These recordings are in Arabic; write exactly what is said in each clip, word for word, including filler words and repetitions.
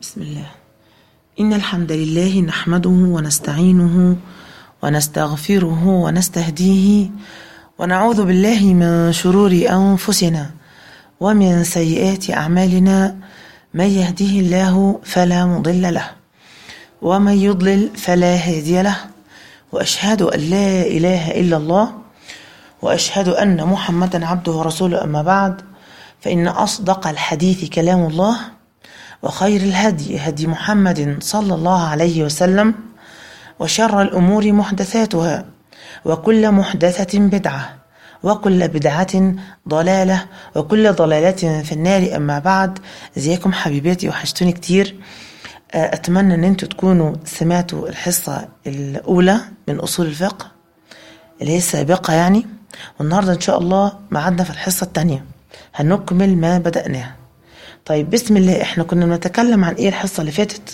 بسم الله. إن الحمد لله نحمده ونستعينه ونستغفره ونستهديه ونعوذ بالله من شرور أنفسنا ومن سيئات أعمالنا. من يهده الله فلا مضل له ومن يضلل فلا هادي له، وأشهد أن لا إله إلا الله وأشهد أن محمدا عبده ورسوله. أما بعد، فإن أصدق الحديث كلام الله، وخير الهدي هدي محمد صلى الله عليه وسلم، وشر الأمور محدثاتها، وكل محدثة بدعة، وكل بدعة ضلالة، وكل ضلالة في النار. أما بعد، ازيكم حبيباتي؟ وحشتوني كتير. أتمنى أن انتوا تكونوا سمعتوا الحصة الأولى من أصول الفقه اللي هي السابقة يعني، والنهاردة إن شاء الله معادنا في الحصة الثانية هنكمل ما بدأناه. طيب، بسم الله. احنا كنا بنتكلم عن ايه الحصة اللي فاتت؟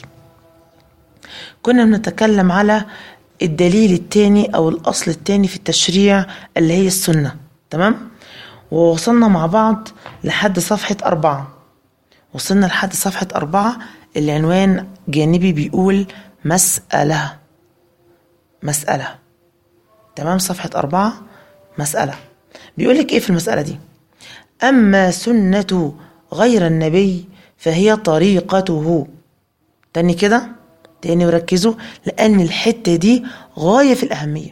كنا بنتكلم على الدليل الثاني او الاصل الثاني في التشريع اللي هي السنة، تمام؟ ووصلنا مع بعض لحد صفحة أربعة. وصلنا لحد صفحة أربعة، العنوان جانبي بيقول مسألة. مسألة، تمام؟ صفحة أربعة، مسألة. بيقولك ايه في المسألة دي؟ أما سنة غير النبي فهي طريقته. تاني كده، تاني وركزوا، لأن الحتة دي غاية في الأهمية.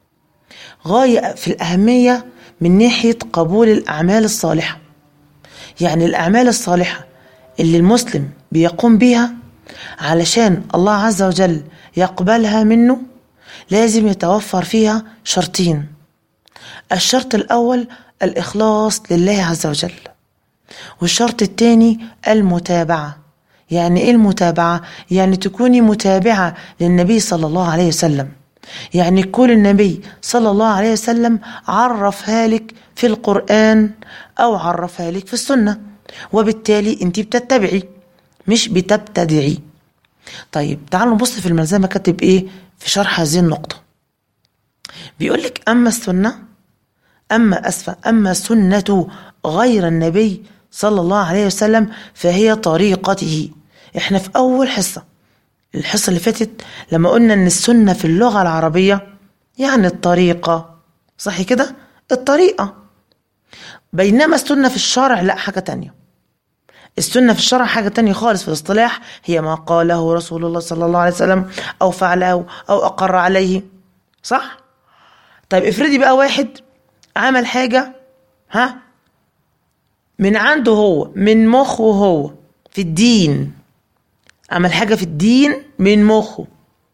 غاية في الأهمية من ناحية قبول الأعمال الصالحة. يعني الأعمال الصالحة اللي المسلم بيقوم بيها علشان الله عز وجل يقبلها منه، لازم يتوفر فيها شرطين. الشرط الأول الإخلاص لله عز وجل، والشرط الثاني المتابعة. يعني ايه المتابعة؟ يعني تكوني متابعة للنبي صلى الله عليه وسلم. يعني كل النبي صلى الله عليه وسلم عرفها لك في القرآن او عرفها لك في السنة، وبالتالي انت بتتبعي مش بتبتدعي. طيب، تعالوا نبص في الملزمة كاتب ايه في شرح هذه النقطة. بيقول لك اما السنة اما اسفة اما سنة غير النبي صلى الله عليه وسلم فهي طريقته. احنا في اول حصة، الحصة اللي فاتت، لما قلنا ان السنة في اللغة العربية يعني الطريقة، صح كده؟ الطريقة. بينما السنة في الشرع لا، حاجة تانية. السنة في الشرع حاجة تانية خالص. في الاصطلاح هي ما قاله رسول الله صلى الله عليه وسلم او فعله او اقر عليه، صح؟ طيب، افرضي بقى واحد عمل حاجة ها من عنده هو، من مخه هو، في الدين. عمل حاجة في الدين من مخه،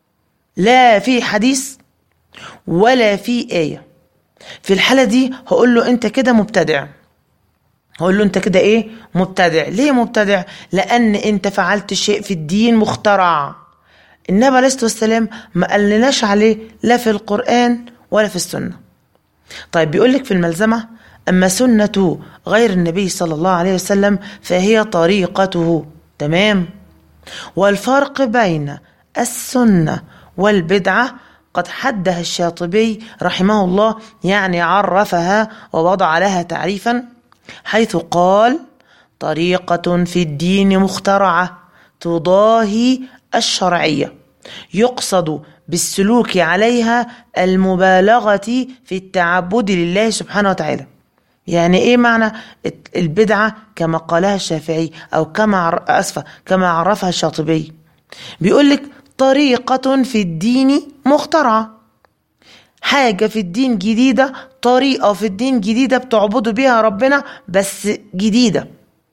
لا في حديث ولا في آية. في الحالة دي هقول له انت كده مبتدع. هقول له انت كده ايه؟ مبتدع. ليه مبتدع؟ لان انت فعلت شيء في الدين مخترع. النبي عليه الصلاة والسلام ما قالناش عليه لا في القرآن ولا في السنة. طيب، بيقولك في الملزمة أما سنة غير النبي صلى الله عليه وسلم فهي طريقته، تمام؟ والفرق بين السنة والبدعة قد حدها الشاطبي رحمه الله، يعني عرفها ووضع لها تعريفا، حيث قال: طريقة في الدين مخترعة تضاهي الشرعية، يقصد بالسلوك عليها المبالغة في التعبد لله سبحانه وتعالى. يعني ايه معنى البدعة كما قالها الشافعي او كما اسفة كما عرفها الشاطبي؟ بيقولك طريقة في الدين مخترعة، حاجة في الدين جديدة، طريقة في الدين جديدة بتعبدوا بيها ربنا، بس جديدة.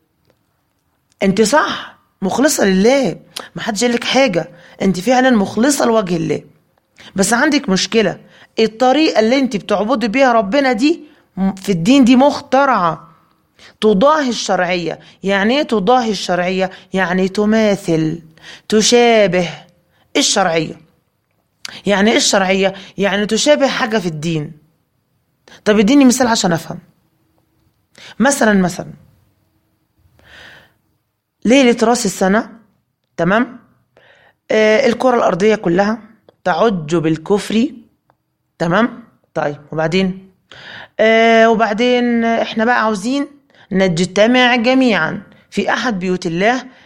انت صح، مخلصة لله، محدش قالك حاجة، انت فعلا مخلصة لوجه الله، بس عندك مشكلة. الطريقة اللي انت بتعبدوا بيها ربنا دي في الدين دي مخترعة، تضاهي الشرعية. يعني ايه تضاهي الشرعية؟ يعني تماثل، تشابه الشرعية. يعني ايه الشرعية؟ يعني تشابه حاجة في الدين. طب اديني مثال عشان افهم. مثلا مثلا ليلة راس السنة، تمام؟ آه الكرة الأرضية كلها تعج بالكفر، تمام؟ طيب، وبعدين آه وبعدين احنا بقى عاوزين نجتمع جميعا في أحد بيوت الله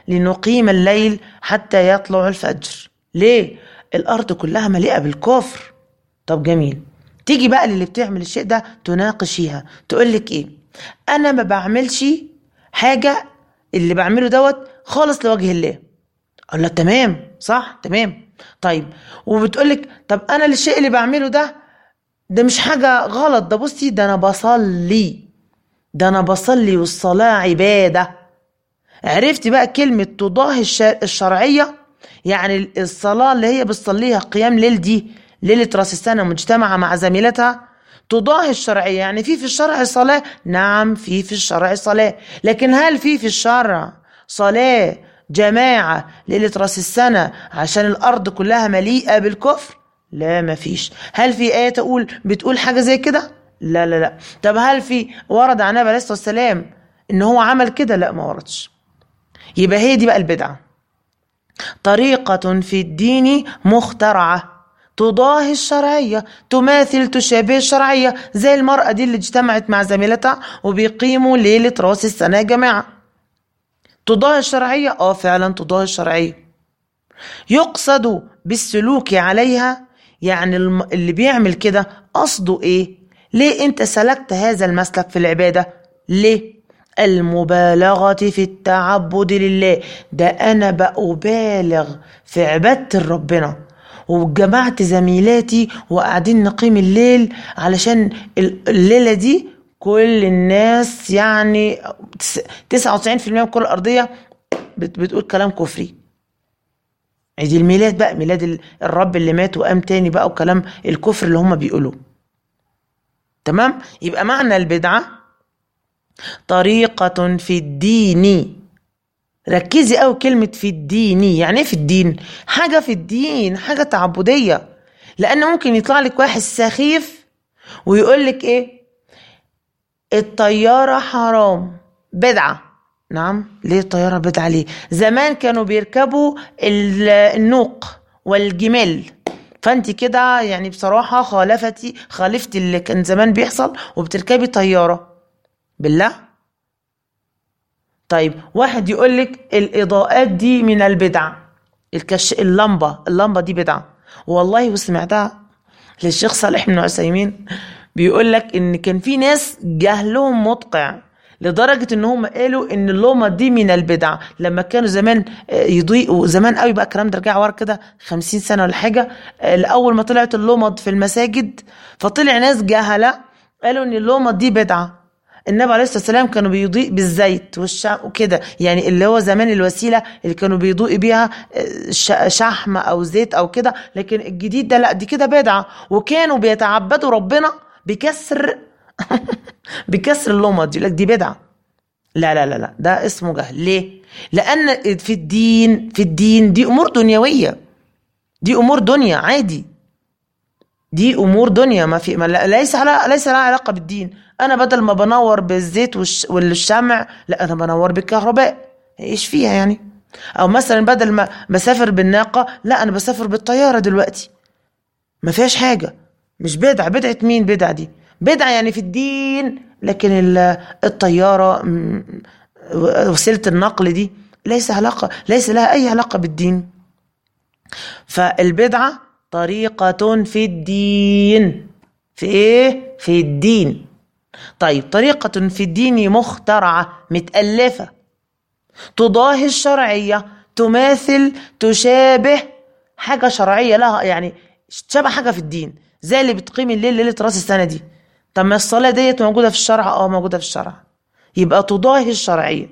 لنقيم الليل حتى يطلع الفجر. ليه؟ الأرض كلها مليئة بالكفر. طب جميل، تيجي بقى اللي بتعمل الشيء ده تناقشيها، تقولك ايه؟ انا ما بعملش حاجة اللي بعمله دوت خالص لوجه الله. اقول لها تمام، صح، تمام. طيب، وبتقولك طب انا الشيء اللي بعمله ده ده مش حاجة غلط، ده بصي ده انا بصلي، ده انا بصلي والصلاة عبادة. عرفتي بقى كلمة تضاهي الشرعية؟ يعني الصلاة اللي هي بتصليها قيام ليل دي ليلة راس السنة مجتمعة مع زميلتها تضاهي الشرعية. يعني في في الشرع صلاة؟ نعم، في في الشرع صلاة، لكن هل في في الشرع صلاة جماعة ليلة راس السنة عشان الأرض كلها مليئة بالكفر؟ لا، ما فيش. هل في آية تقول بتقول حاجة زي كده؟ لا لا لا. طب هل في ورد عن النبي عليه الصلاة والسلام إن هو عمل كده؟ لا، ما وردش. يبقى هي دي بقى البدعة، طريقة في الدين مخترعة تضاهي الشرعية، تماثل تشابه الشرعية، زي المرأة دي اللي اجتمعت مع زميلتها وبيقيموا ليلة راس السنة يا جماعة. تضاهي الشرعية؟ اه فعلا تضاهي الشرعية. يقصد بالسلوك عليها، يعني اللي بيعمل كده قصده ايه؟ ليه انت سلكت هذا المسلك في العبادة؟ ليه؟ المبالغة في التعبد لله. ده أنا بأبالغ في عبادة ربنا، وجمعت زميلاتي وقاعدين نقيم الليل علشان الليلة دي كل الناس يعني تسعة وتسعين في المية من الكرة الأرضية بتقول كلام كفري. عيد الميلاد بقى، ميلاد الرب اللي مات وقام تاني بقى، وكلام الكفر اللي هم بيقولوه. تمام؟ يبقى معنى البدعة طريقة في الدين. ركزي قوي كلمة في الدين. يعني ايه في الدين؟ حاجة في الدين، حاجة تعبدية. لأن ممكن يطلع لك واحد سخيف ويقول لك ايه؟ الطيارة حرام، بدعة. نعم، ليه الطيارة بدعة؟ ليه؟ زمان كانوا بيركبوا النوق والجمال، فانت كده يعني بصراحة خالفتي خالفتي اللي كان زمان بيحصل وبتركبي طيارة. بالله. طيب واحد يقول لك الإضاءات دي من البدع، الكش اللمبة اللمبة دي بدعة. والله وسمعتها للشيخ صالح بن عثيمين بيقول لك ان كان في ناس جهلهم مدقع لدرجة ان هم قالوا ان اللمبة دي من البدع لما كانوا زمان يضيئوا. زمان قوي بقى، الكلام ده رجع ورا كده خمسين سنة ولا حاجة، الاول ما طلعت اللمض في المساجد فطلع ناس جهلة قالوا ان اللمض دي بدعة. النبي عليه الصلاة والسلام كانوا بيضيء بالزيت والشمع وكده، يعني اللي هو زمان الوسيلة اللي كانوا بيضيء بيها شحم أو زيت أو كده، لكن الجديد ده لا، دي كده بدعة. وكانوا بيتعبدوا ربنا بكسر بكسر اللمض، يقول لك دي بدعة. لا لا لا لا، ده اسمه جهل. ليه؟ لأن في الدين في الدين دي أمور دنيوية، دي أمور دنيا عادي، دي امور دنيا ما في ما ليس على ليس لها علاقه بالدين. انا بدل ما بنور بالزيت والشمع، لا انا بنور بالكهرباء، ايش فيها يعني؟ او مثلا بدل ما بسافر بالناقه، لا انا بسافر بالطياره دلوقتي، ما فيهاش حاجه. مش بدعه. بدعه مين بدعه دي؟ بدعه يعني في الدين، لكن الطياره وسيله النقل دي ليس علاقه ليس لها اي علاقه بالدين. فالبدعه طريقة في الدين. في ايه؟ في الدين. طيب، طريقة في الدين مخترعة متألفة تضاهي الشرعية، تماثل تشابه حاجة شرعية لها، يعني تشابه حاجة في الدين، زي اللي بتقيم الليل ليلة راس السنة دي. طب ما الصلاة ديت موجودة في الشرع؟ اه موجودة في الشرع، يبقى تضاهي الشرعية.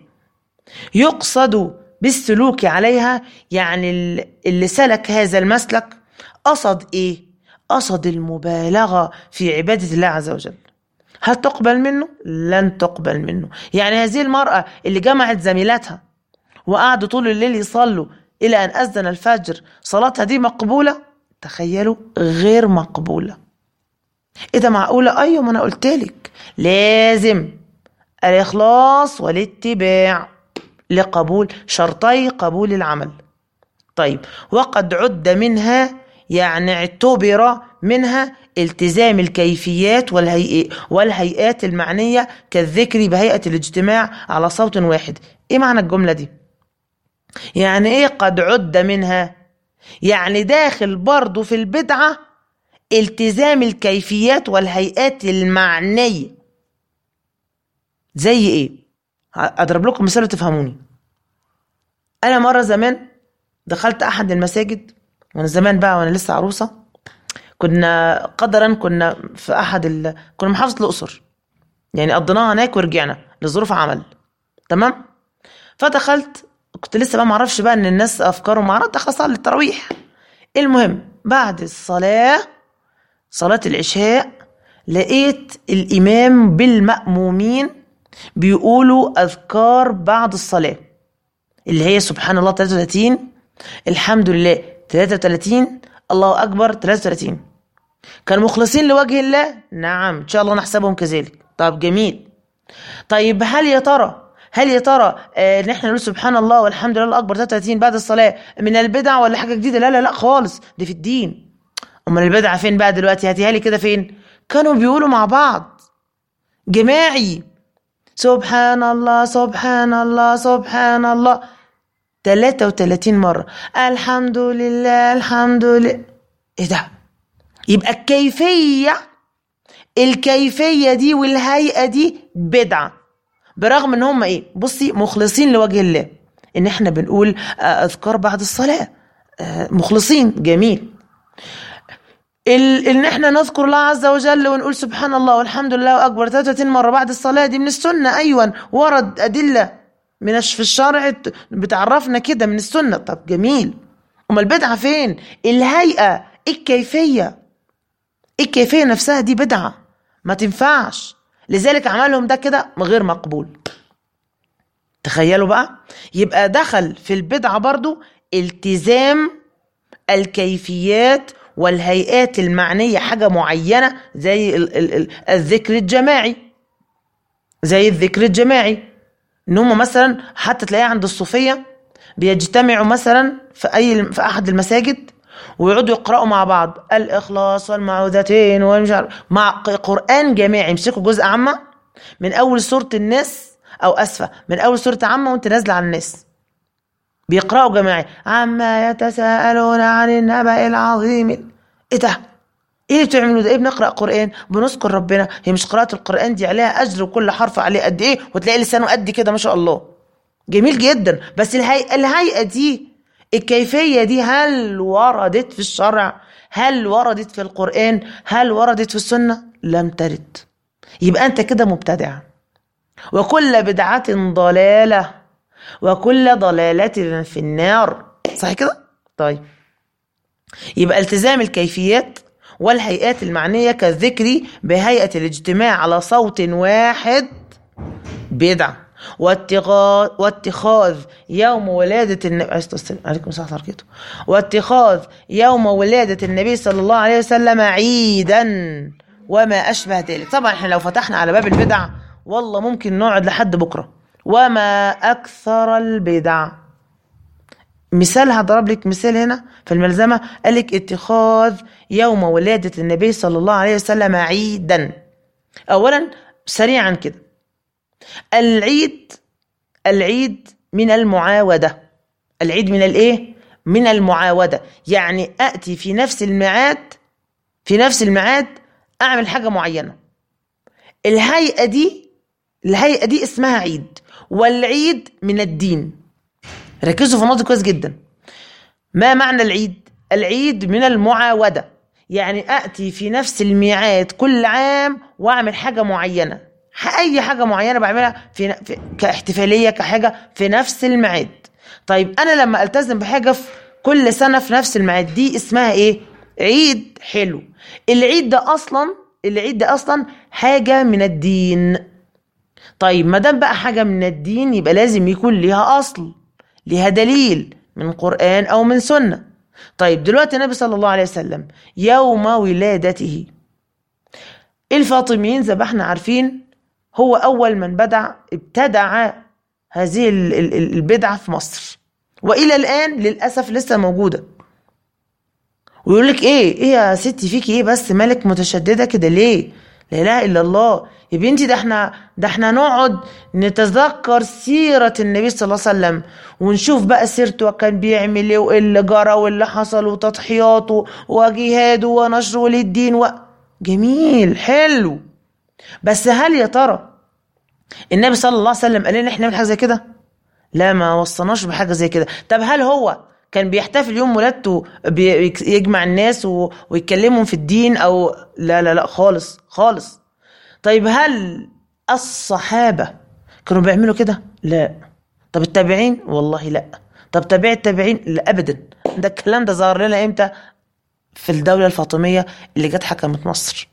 يقصد بالسلوك عليها، يعني اللي سلك هذا المسلك قصد ايه؟ قصد المبالغة في عبادة الله عز وجل. هل تقبل منه؟ لن تقبل منه. يعني هذه المرأة اللي جمعت زميلاتها وقعدوا طول الليل يصلوا إلى أن أذن الفجر، صلاتها دي مقبولة؟ تخيلوا، غير مقبولة. إيه ده معقولة؟ أيوة، ما أنا قلتلك لازم الإخلاص والاتباع لقبول شرطي قبول العمل. طيب، وقد عد منها، يعني اعتبر منها التزام الكيفيات والهيئات المعنية كالذكر بهيئة الاجتماع على صوت واحد. ايه معنى الجملة دي؟ يعني ايه قد عد منها؟ يعني داخل برضو في البدعة التزام الكيفيات والهيئات المعنية. زي ايه؟ اضرب لكم مثال تفهموني. انا مرة زمان دخلت احد المساجد، وانا زمان بقى وانا لسه عروسة، كنا قدرا كنا في احد ال... كنا محافظة الاقصر، يعني قضيناها هناك ورجعنا لظروف عمل، تمام. فدخلت، كنت لسه بقى معرفش بقى ان الناس افكارهم معرض، دخل اصلي التراويح. المهم بعد الصلاة، صلاة العشاء، لقيت الامام بالمأمومين بيقولوا اذكار بعد الصلاة، اللي هي سبحان الله ثلاثة وثلاثين، الحمد لله ثلاثة وثلاثين، الله اكبر ثلاثة وثلاثين. كانوا مخلصين لوجه الله؟ نعم ان شاء الله نحسبهم كذلك. طب جميل. طيب هل يا ترى هل يا ترى آه ان احنا نقول سبحان الله والحمد لله الاكبر ثلاثة وثلاثين بعد الصلاه من البدع ولا حاجه جديده؟ لا لا لا خالص، دي في الدين. امال البدعه فين بقى دلوقتي؟ هاتيها لي كده فين. كانوا بيقولوا مع بعض جماعي سبحان الله سبحان الله سبحان الله ثلاثة وثلاثين مره، الحمد لله الحمد لله. ايه ده؟ يبقى الكيفيه الكيفيه دي والهيئه دي بدعه، برغم ان هم ايه، بصي، مخلصين لوجه الله، ان احنا بنقول اذكار بعد الصلاه مخلصين. جميل. ان احنا نذكر الله عز وجل ونقول سبحان الله والحمد لله اكبر ثلاثة وثلاثين مره بعد الصلاه، دي من السنه. ايوه ورد ادله من في الشرع بتعرفنا كده من السنه. طب جميل. امال البدعه فين؟ الهيئه، الكيفيه الكيفيه نفسها دي بدعه ما تنفعش، لذلك عملهم ده كده غير مقبول. تخيلوا بقى، يبقى دخل في البدعة برضو التزام الكيفيات والهيئات المعنية، حاجة معينة زي ال ال ال الذكر الجماعي، زي الذكر الجماعي ان هم مثلا حتى تلاقيه عند الصوفية بيجتمعوا مثلا في اي في احد المساجد ويقعدوا يقرأوا مع بعض الإخلاص والمعوذتين ومش عارف، مع قرآن جماعي. يمسكوا جزء عامة من أول سورة الناس، أو أسفة من أول سورة عامة وأنت نازلة على الناس، بيقرأوا جماعي عما يتساءلون عن النبأ العظيم. إيه ده؟ إيه بتعملوا ده؟ إيه بنقرأ قرآن بنذكر ربنا؟ هي مش قراءة القرآن دي عليها أجر وكل حرف عليه قد إيه، وتلاقي لسانه قد كده ما شاء الله، جميل جدا. بس الهيئة الهيئة دي، الكيفية دي، هل وردت في الشرع؟ هل وردت في القرآن؟ هل وردت في السنة؟ لم ترد. يبقى أنت كده مبتدع، وكل بدعة ضلالة وكل ضلالة في النار. صح كده؟ طيب، يبقى التزام الكيفيات والهيئات المعنية كالذكر بهيئة الاجتماع على صوت واحد بدعة، واتخاذ واتخاذ يوم ولادة النبي عليكم السلام ورحمة الله، واتخاذ يوم ولادة النبي صلى الله عليه وسلم عيدا وما أشبه ذلك. طبعا احنا لو فتحنا على باب البدع والله ممكن نقعد لحد بكرة. وما أكثر البدع. مثال، هضرب لك مثال هنا في الملزمة، قال لك اتخاذ يوم ولادة النبي صلى الله عليه وسلم عيدا. أولا سريعا كده، العيد العيد من المعاودة. العيد من الايه؟ من المعاودة، يعني أأتي في نفس الميعاد في نفس الميعاد أعمل حاجة معينة. الهيئة دي الهيئة دي اسمها عيد، والعيد من الدين. ركزوا في النقطة كويس جدا. ما معنى العيد؟ العيد من المعاودة، يعني أأتي في نفس الميعاد كل عام وأعمل حاجة معينة، أي حاجة معينة بعملها في, في كاحتفالية كحاجة في نفس الميعاد. طيب أنا لما ألتزم بحاجة في كل سنة في نفس الميعاد، دي اسمها إيه؟ عيد. حلو. العيد ده أصلا العيد ده أصلا حاجة من الدين. طيب ما دام بقى حاجة من الدين يبقى لازم يكون ليها أصل، ليها دليل من قرآن أو من سنة. طيب دلوقتي النبي صلى الله عليه وسلم يوم ولادته، الفاطميين زي ما احنا عارفين هو أول من بدع ابتدع هذه البدعة في مصر، وإلى الآن للأسف لسه موجودة. ويقول لك إيه إيه يا ستي فيكي إيه بس، مالك متشددة كده ليه؟ لا اله الا الله يا بنتي. ده احنا ده احنا نقعد نتذكر سيرة النبي صلى الله عليه وسلم ونشوف بقى سيرته كان بيعمل ايه وايه اللي جرى واللي حصل وتضحياته وجهاده ونشره للدين و... جميل حلو. بس هل يا ترى النبي صلى الله عليه وسلم قال لنا احنا نعمل حاجه زي كده؟ لا، ما وصناش بحاجه زي كده. طب هل هو كان بيحتفل يوم ولادته بيجمع الناس ويتكلمهم في الدين او لا لا لا خالص خالص. طيب هل الصحابه كانوا بيعملوا كده؟ لا. طب التابعين؟ والله لا. طب تابع التابعين؟ لا ابدا. ده الكلام ده ظهر لنا امتى؟ في الدوله الفاطميه اللي جت حكمت مصر.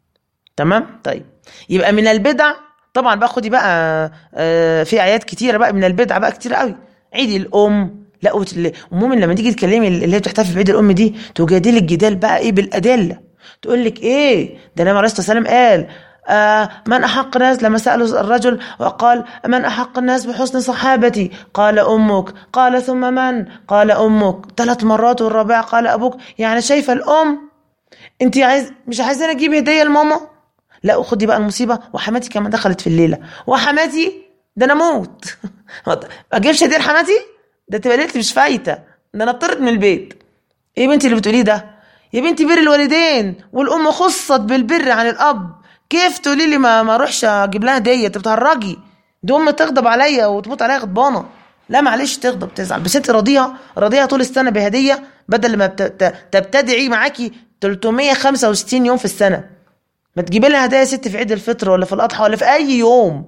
تمام. طيب يبقى من البدع طبعا بقى، خدي بقى في اعياد كتيره بقى من البدع بقى كتير قوي. عيد الام، لا عموما لما تيجي تكلمي اللي هي بتحتفل بعيد الام دي تجادلي الجدال بقى ايه بالادله. تقول لك ايه ده النبي عليه الصلاه والسلام قال آه من احق الناس، لما سالوا الرجل وقال من احق الناس بحسن صحابتي؟ قال امك. قال ثم من؟ قال امك. ثلاث مرات، والرابعه قال ابوك. يعني شايفه الام انت عايز مش عايزاني اجيب هديه لماما؟ لا. وخدي بقى المصيبه، وحماتي كمان دخلت في الليله. وحماتي ده انا موت ما اجيبش هديه لحماتي؟ ده تبقى ليلتي مش فايته، ده انا اطرت من البيت. ايه بنتي اللي بتقوليه ده يا بنتي؟ بر الوالدين والام خصت بالبر عن الاب. كيف تقولي لي ما ما اروحش اجيب لها هديه؟ انت بتهرجي. دي ام تغضب عليا وتموت عليا غضبانه. لا معلش، تغضب تزعل، بس انت راضيها راضيها طول السنه بهديه بدل ما تبتدعي معاكي ثلاثمية وخمسة وستين يوم في السنه. ما تجيبي لها هدايا يا ست في عيد الفطر ولا في الاضحى ولا في اي يوم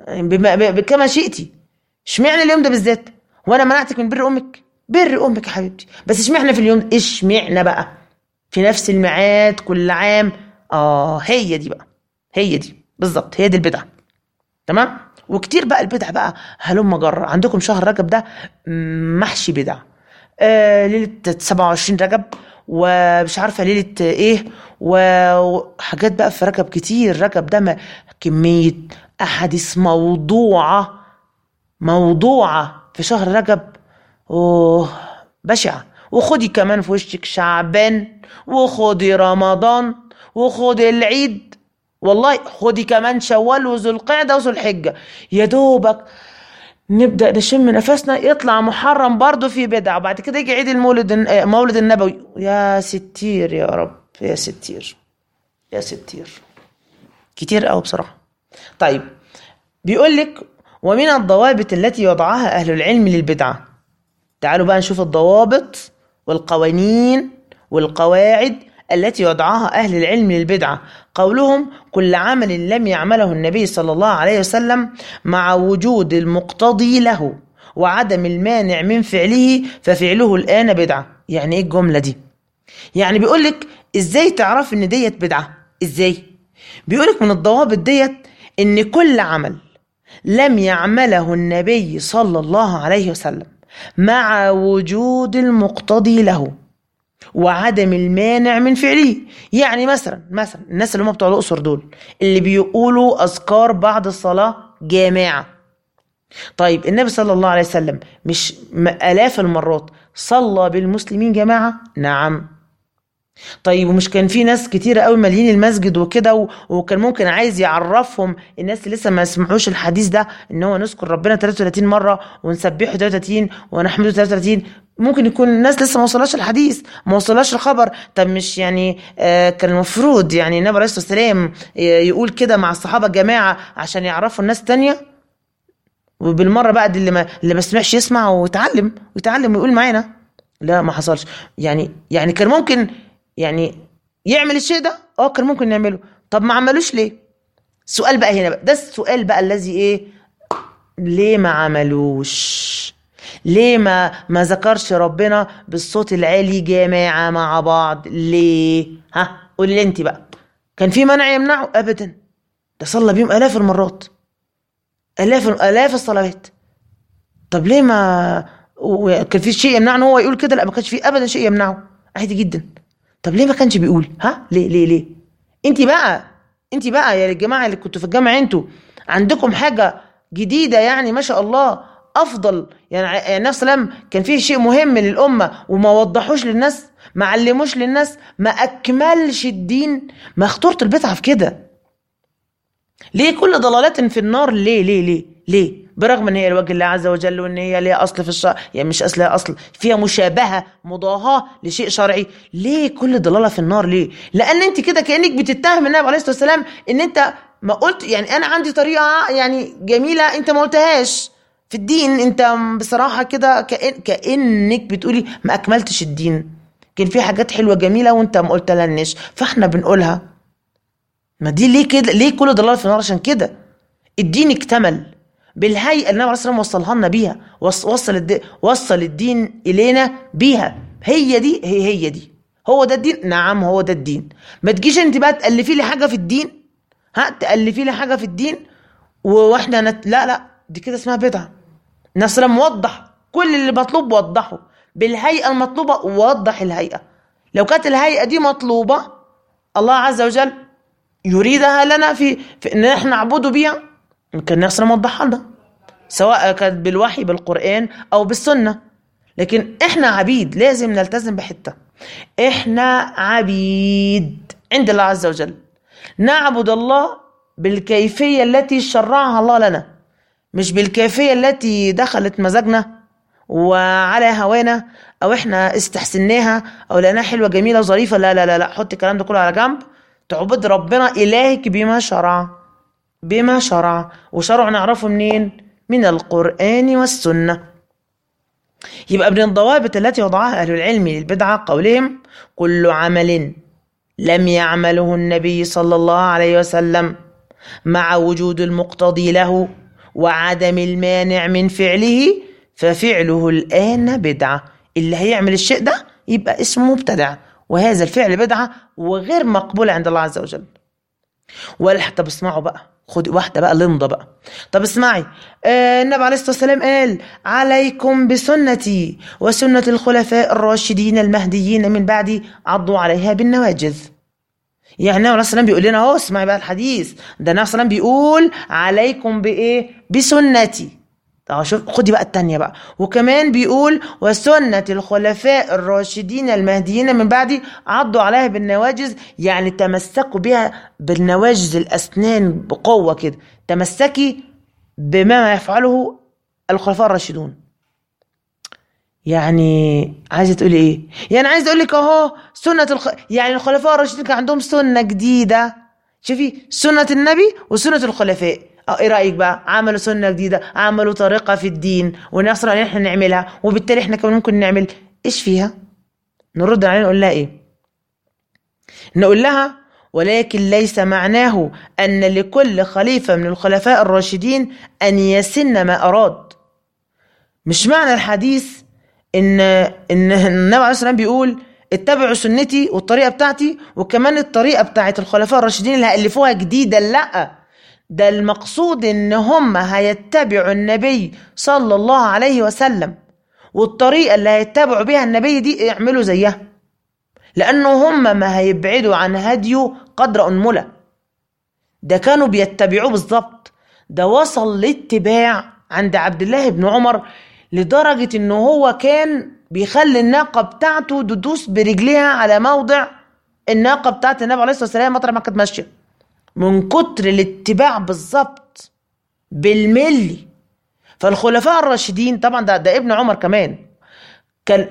كما شئتي. اشمعنى اليوم ده بالذات؟ وانا منعتك من بر امك؟ بر امك يا حبيبتي، بس اشمعنى في اليوم ده؟ اشمعنى بقى في نفس الميعاد كل عام؟ اه هي دي بقى، هي دي بالظبط، هي دي البدعه. تمام. وكتير بقى البدع بقى هلم جرة. عندكم شهر رجب ده محشي بدع. آه ليله سبعة وعشرين رجب، ومش عارفه ليله ايه، وحاجات بقى في رجب كتير. رجب ده كميه احاديث موضوعه موضوعه في شهر رجب اوه بشعه. وخدي كمان في وشك شعبان، وخدي رمضان، وخدي العيد، والله خدي كمان شوال وذو القعده وذو الحجه. يا دوبك نبدأ نشم نفسنا يطلع محرم برضو في بدع، وبعد كده يجي عيد المولد مولد النبوي. يا ستير يا رب، يا ستير يا ستير، كتير قوي بصراحة. طيب بيقول لك ومن الضوابط التي وضعها أهل العلم للبدعة. تعالوا بقى نشوف الضوابط والقوانين والقواعد التي وضعها أهل العلم للبدعة. قولهم كل عمل لم يعمله النبي صلى الله عليه وسلم مع وجود المقتضي له وعدم المانع من فعله ففعله الآن بدعة. يعني ايه الجملة دي؟ يعني بيقولك ازاي تعرف ان ديت بدعة؟ ازاي؟ بيقولك من الضوابط ديت ان كل عمل لم يعمله النبي صلى الله عليه وسلم مع وجود المقتضي له وعدم المانع من فعله. يعني مثلا مثلا الناس اللي هم بتوع الاقصر دول اللي بيقولوا اذكار بعد الصلاه جماعه. طيب النبي صلى الله عليه وسلم مش الاف المرات صلى بالمسلمين جماعه؟ نعم. طيب ومش كان في ناس كتيره قوي مالين المسجد وكده، وكان ممكن عايز يعرفهم الناس اللي لسه ما سمعوش الحديث ده ان هو نذكر ربنا ثلاثة وثلاثين مره ونسبحه ثلاثة وثلاثين ونحمده ثلاثة وثلاثين؟ ممكن يكون الناس لسه ما وصلهاش الحديث، ما وصلهاش الخبر. طب مش يعني آه كان المفروض يعني النبي عليه الصلاه والسلام يقول كده مع الصحابه جماعه عشان يعرفوا الناس تانية؟ وبالمره بقى دي اللي ما اللي ما سمعش يسمع ويتعلم ويتعلم ويقول معانا. لا ما حصلش. يعني يعني كان ممكن يعني يعمل الشيء ده، اه كان ممكن نعمله. طب ما عملوش ليه؟ السؤال بقى هنا بقى، ده السؤال بقى الذي ايه، ليه ما عملوش؟ ليه ما ما ذكرش ربنا بالصوت العالي جماعة مع بعض؟ ليه؟ ها قولي لي انت بقى. كان في منع يمنعه؟ ابدا، ده صلى بيهم الاف المرات، الاف الاف الصلوات. طب ليه ما كان في شيء يمنعه هو يقول كده؟ لا ما كانش في ابدا شيء يمنعه، عادي جدا. طب ليه ما كانش بيقول؟ ها ليه ليه ليه انت بقى انت بقى يا الجماعه اللي كنتوا في الجامعه انتوا عندكم حاجه جديده يعني ما شاء الله افضل؟ يعني النبي صلى الله عليه وسلم كان فيه شيء مهم للامه وما وضحوش للناس، ما علموش للناس، ما اكملش الدين. ما خطوره البدعه في كده؟ ليه كل ضلالات في النار؟ ليه ليه ليه ليه برغم ان هي لوجه الله عز وجل، وان هي ليها اصل في الشرع، يعني مش اصل، لها اصل فيها مشابهه مضاهاه لشيء شرعي. ليه كل ضلاله في النار؟ ليه؟ لان انت كده كانك بتتهم النبي عليه الصلاه والسلام ان انت ما قلت، يعني انا عندي طريقه يعني جميله انت ما قلتهاش في الدين. انت بصراحه كده كأن كانك بتقولي ما اكملتش الدين، كان في حاجات حلوه جميله وانت ما قلتلناش، فاحنا بنقولها. ما دي ليه كده؟ ليه كل ضلال في النار؟ عشان كده الدين اكتمل بالهيئه اللي النبي عليه الصلاه والسلام وصلها لنا بيها، وصل الدين، وصل الدين الينا بيها. هي دي هي هي دي هو ده الدين. نعم هو ده الدين. ما تجيش انت بقى تالفي لي حاجه في الدين، ها تالفي لي حاجه في الدين واحنا نت... لا لا، دي كده اسمها بدعه. النبي صلى الله عليه وسلم وضح كل اللي مطلوب، وضحه بالهيئه المطلوبه، ووضح الهيئه. لو كانت الهيئه دي مطلوبه الله عز وجل يريدها لنا في, في ان احنا نعبده بيها، كان النبي صلى الله عليه وسلم وضحها لنا، سواء كانت بالوحي بالقرآن او بالسنة. لكن احنا عبيد، لازم نلتزم بحتة. احنا عبيد عند الله عز وجل، نعبد الله بالكيفية التي شرعها الله لنا، مش بالكيفية التي دخلت مزاجنا وعلى هوانا، او احنا استحسناها او لقيناها حلوة جميلة وظريفة. لا لا لا لا، حط الكلام ده كله على جنب. تعبد ربنا إلهك بما شرع، بما شرع. وشرع نعرفه منين؟ من القرآن والسنة. يبقى من الضوابط التي وضعها أهل العلم للبدعة قولهم: كل عمل لم يعمله النبي صلى الله عليه وسلم مع وجود المقتضي له وعدم المانع من فعله ففعله الآن بدعة. اللي هيعمل الشيء ده يبقى اسمه مبتدع، وهذا الفعل بدعة وغير مقبول عند الله عز وجل. ولا طب اسمعوا بقى، خد واحدة بقى لمضة بقى. طب اسمعي، آه النبي عليه الصلاة والسلام قال: عليكم بسنتي وسنة الخلفاء الراشدين المهديين من بعدي عضوا عليها بالنواجذ. يعني النبي عليه الصلاة والسلام بيقول لنا اهو، اسمعي بقى الحديث ده، النبي عليه الصلاة والسلام بيقول عليكم بايه؟ بسنتي. طب شوف، خدي بقى التانية بقى، وكمان بيقول وسنة الخلفاء الراشدين المهديين من بعدي عضوا عليها بالنواجذ، يعني تمسكوا بها بالنواجذ الأسنان بقوة كده، تمسكي بما يفعله الخلفاء الراشدون. يعني عايزة تقولي ايه؟ يعني عايزة اقول لك اهو سنة الخ... يعني الخلفاء الراشدين كان عندهم سنة جديدة. شوفي، سنة النبي وسنة الخلفاء، اه ايه رايك بقى؟ عملوا سنه جديده، عملوا طريقه في الدين ونصر ان احنا نعملها، وبالتالي احنا كمان ممكن نعمل. ايش فيها؟ نرد عليها نقول لها ايه؟ نقول لها: ولكن ليس معناه ان لكل خليفه من الخلفاء الراشدين ان يسن ما اراد. مش معنى الحديث ان ان النبي عليه الصلاه والسلام بيقول اتبعوا سنتي والطريقه بتاعتي وكمان الطريقه بتاعت الخلفاء الراشدين اللي هيألفوها جديده. لا، ده المقصود ان هم هيتبعوا النبي صلى الله عليه وسلم، والطريقة اللي هيتبعوا بيها النبي دي يعملوا زيها، لانه هم ما هيبعدوا عن هديه قدر أنملة. ده كانوا بيتبعوه بالظبط. ده وصل لاتباع عند عبد الله بن عمر لدرجة انه هو كان بيخلي الناقة بتاعته تدوس برجليها على موضع الناقة بتاعت النبي عليه الصلاة والسلام مطرح ما كانت ماشية، من كتر الاتباع بالظبط بالملي. فالخلفاء الراشدين طبعا ده, ده ابن عمر كمان كان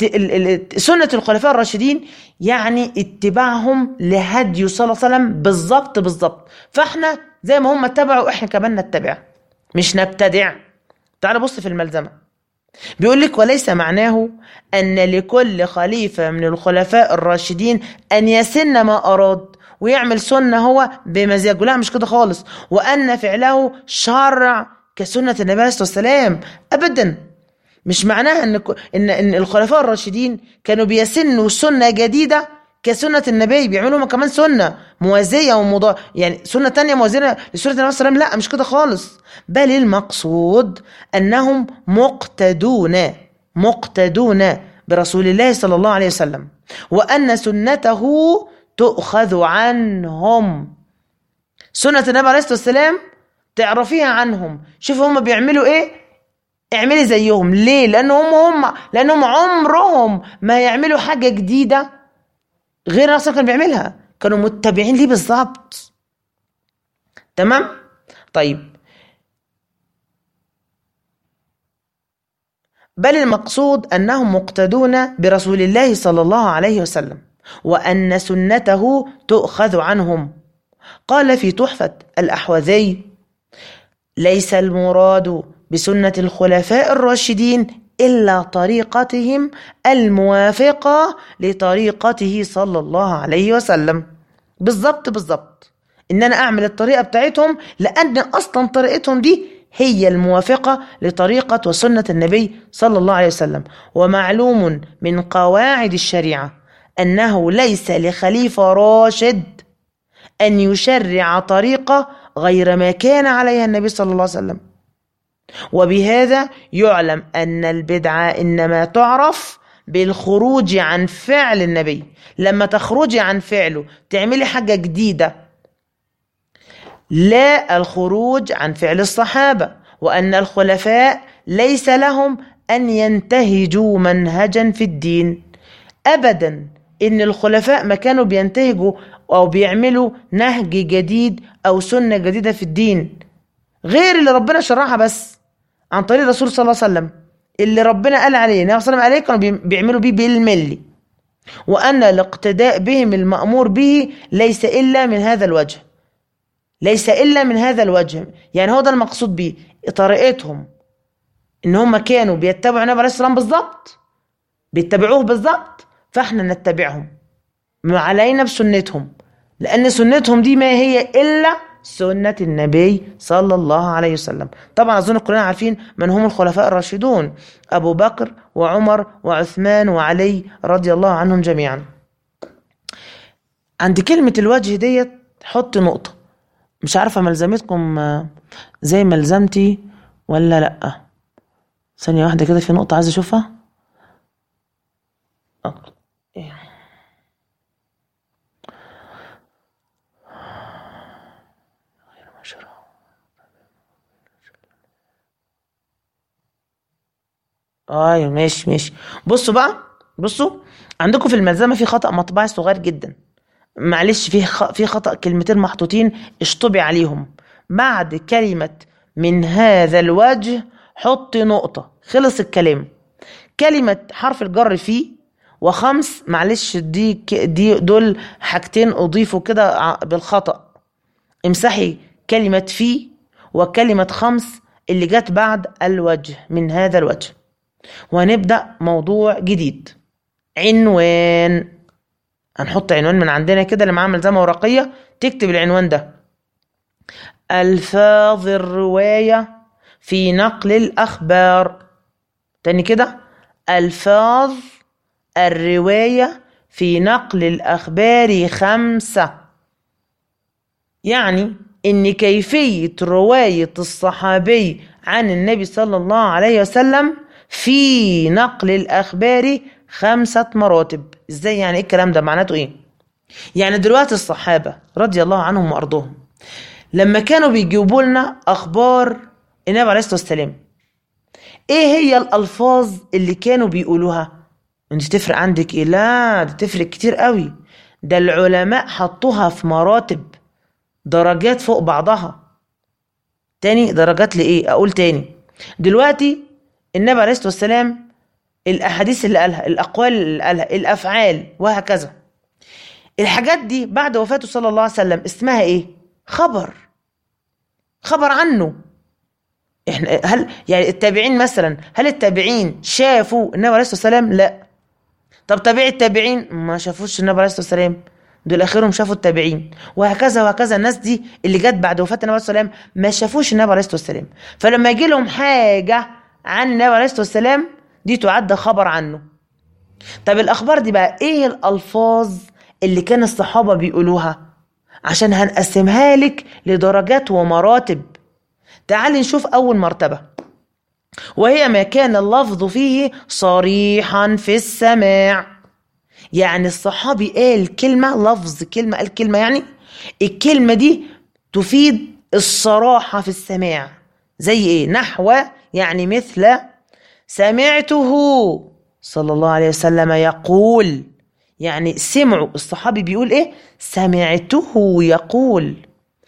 سنة الخلفاء الراشدين يعني اتباعهم لهدي صلى الله عليه وسلم بالظبط بالظبط. فاحنا زي ما هم اتبعوا احنا كمان نتبع، مش نبتدع. تعال بص في الملزمة، بيقول لك: وليس معناه أن لكل خليفة من الخلفاء الراشدين أن يسن ما أراد ويعمل سنة هو بمزاجه. لا، مش كده خالص. وأن فعله شرع كسنة النبي عليه الصلاة والسلام أبدا. مش معناها أن إن إن الخلفاء الراشدين كانوا بيسنوا سنة جديدة كسنة النبي، بيعملوا هم كمان سنة موازية ومضا يعني سنة تانية موازية لسنة النبي صلى الله عليه وسلم. لا، مش كده خالص. بل المقصود أنهم مقتدون مقتدون برسول الله صلى الله عليه وسلم، وأن سنته تؤخذ عنهم. سنة النبي عليه الصلاة والسلام تعرفيها عنهم. شوفوا هم بيعملوا ايه، اعملي زيهم. ليه؟ لأنهم هم لأنهم عمرهم ما يعملوا حاجة جديدة غير اصلا كانوا بيعملها، كانوا متبعين ليه بالظبط. تمام؟ طيب، بل المقصود أنهم مقتدون برسول الله صلى الله عليه وسلم، وأن سنته تؤخذ عنهم. قال في تحفة الأحوذي: ليس المراد بسنة الخلفاء الراشدين إلا طريقتهم الموافقة لطريقته صلى الله عليه وسلم. بالضبط بالضبط، إن أنا أعمل الطريقة بتاعتهم، لأن أصلا طريقتهم دي هي الموافقة لطريقة وسنة النبي صلى الله عليه وسلم. ومعلوم من قواعد الشريعة أنه ليس لخليفة راشد أن يشرع طريقة غير ما كان عليها النبي صلى الله عليه وسلم. وبهذا يعلم أن البدعة إنما تعرف بالخروج عن فعل النبي. لما تخرجي عن فعله تعملي حاجة جديدة، لا الخروج عن فعل الصحابة. وأن الخلفاء ليس لهم أن ينتهجوا منهجا في الدين أبدا. إن الخلفاء ما كانوا بينتهجوا أو بيعملوا نهج جديد أو سنة جديدة في الدين غير اللي ربنا شرعها بس عن طريق الرسول صلى الله عليه وسلم، اللي ربنا قال عليه النبي صلى الله عليه وسلم كانوا بيعملوا بيه بالملي. وأن الاقتداء بهم المأمور به ليس إلا من هذا الوجه، ليس إلا من هذا الوجه. يعني هو ده المقصود به، طريقتهم إن هم كانوا بيتبعوا النبي عليه الصلاة والسلام بالظبط، بيتبعوه بالظبط، فإحنا نتبعهم علينا بسنتهم، لأن سنتهم دي ما هي إلا سنة النبي صلى الله عليه وسلم. طبعا أظن كلنا عارفين من هم الخلفاء الراشدون: أبو بكر وعمر وعثمان وعلي رضي الله عنهم جميعا. عند كلمة الوجه ديت حط نقطة، مش عارفة ملزمتكم زي ملزمتي ولا لأ. ثانية واحدة كده، في نقطة عايز أشوفها. ايوه ماشي ماشي. بصوا بقى، بصوا عندكم في الملزمة في خطأ مطبعي صغير جدا، معلش فيه خ... في خطأ كلمتين محطوطين اشطبي عليهم. بعد كلمة من هذا الوجه حط نقطة، خلص الكلام. كلمة حرف الجر فيه وخمس، معلش دي دي دول حاجتين اضيفوا كده بالخطأ. امسحي كلمة فيه وكلمة خمس اللي جت بعد الوجه، من هذا الوجه. وهنبدأ موضوع جديد، عنوان. هنحط عنوان من عندنا كده، اللي معاه ملزمة ورقية تكتب العنوان ده: ألفاظ الرواية في نقل الأخبار. تاني كده: ألفاظ الرواية في نقل الأخبار خمسة. يعني إن كيفية رواية الصحابي عن النبي صلى الله عليه وسلم في نقل الأخبار خمسة مراتب. إزاي يعني؟ إيه الكلام ده؟ معناته إيه؟ يعني دلوقتي الصحابة رضي الله عنهم وأرضهم لما كانوا بيجيبوا لنا أخبار النبي عليه الصلاة والسلام، إيه هي الألفاظ اللي كانوا بيقولوها؟ أنت تفرق عندك إيه؟ لا، دي تفرق كتير قوي. ده العلماء حطوها في مراتب، درجات فوق بعضها. تاني، درجات لإيه؟ أقول تاني. دلوقتي النبي عليه الصلاة والسلام الأحاديث اللي قالها، الأقوال اللي قالها، الأفعال وهكذا، الحاجات دي بعد وفاته صلى الله عليه وسلم اسمها إيه؟ خبر، خبر عنه. إحنا هل يعني التابعين مثلا، هل التابعين شافوا النبي عليه الصلاة والسلام؟ لا. طب تابعي التابعين ما شافوش النبي عليه الصلاة والسلام، دول آخرهم شافوا التابعين، وهكذا وهكذا. الناس دي اللي جت بعد وفاة النبي عليه الصلاة والسلام ما شافوش النبي عليه الصلاة والسلام، فلما يجي لهم حاجة عن النبي عليه الصلاة والسلام دي تعد خبر عنه. طب الأخبار دي بقى إيه الألفاظ اللي كان الصحابة بيقولوها؟ عشان هنقسمها لك لدرجات ومراتب. تعالي نشوف أول مرتبة، وهي ما كان اللفظ فيه صريحا في السماع. يعني الصحابي قال كلمة، لفظ كلمة، قال كلمة، يعني الكلمة دي تفيد الصراحة في السماع. زي إيه؟ نحو، يعني مثل سمعته صلى الله عليه وسلم يقول. يعني سمعوا الصحابي بيقول إيه؟ سمعته يقول.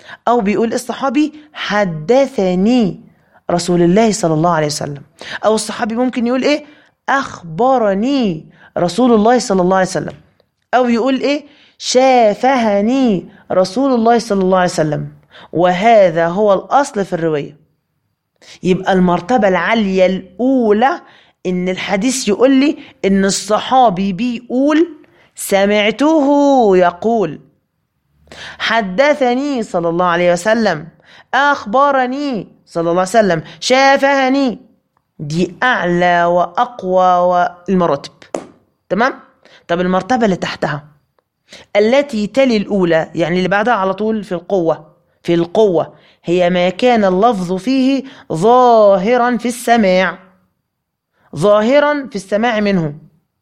أو بيقول الصحابي حدثني رسول الله صلى الله عليه وسلم، أو الصحابي ممكن يقول إيه أخبرني رسول الله صلى الله عليه وسلم، أو يقول إيه شافهني رسول الله صلى الله عليه وسلم. وهذا هو الأصل في الرواية. يبقى المرتبة العالية الأولى إن الحديث يقول لي إن الصحابي بيقول سمعته يقول، حدثني صلى الله عليه وسلم، أخبرني صلى الله عليه وسلم، شافهني. دي أعلى وأقوى المراتب. تمام؟ طب المرتبة اللي تحتها التي تلي الأولى، يعني اللي بعدها على طول في القوة، في القوة هي ما كان اللفظ فيه ظاهرا في السماع، ظاهرا في السماع منه،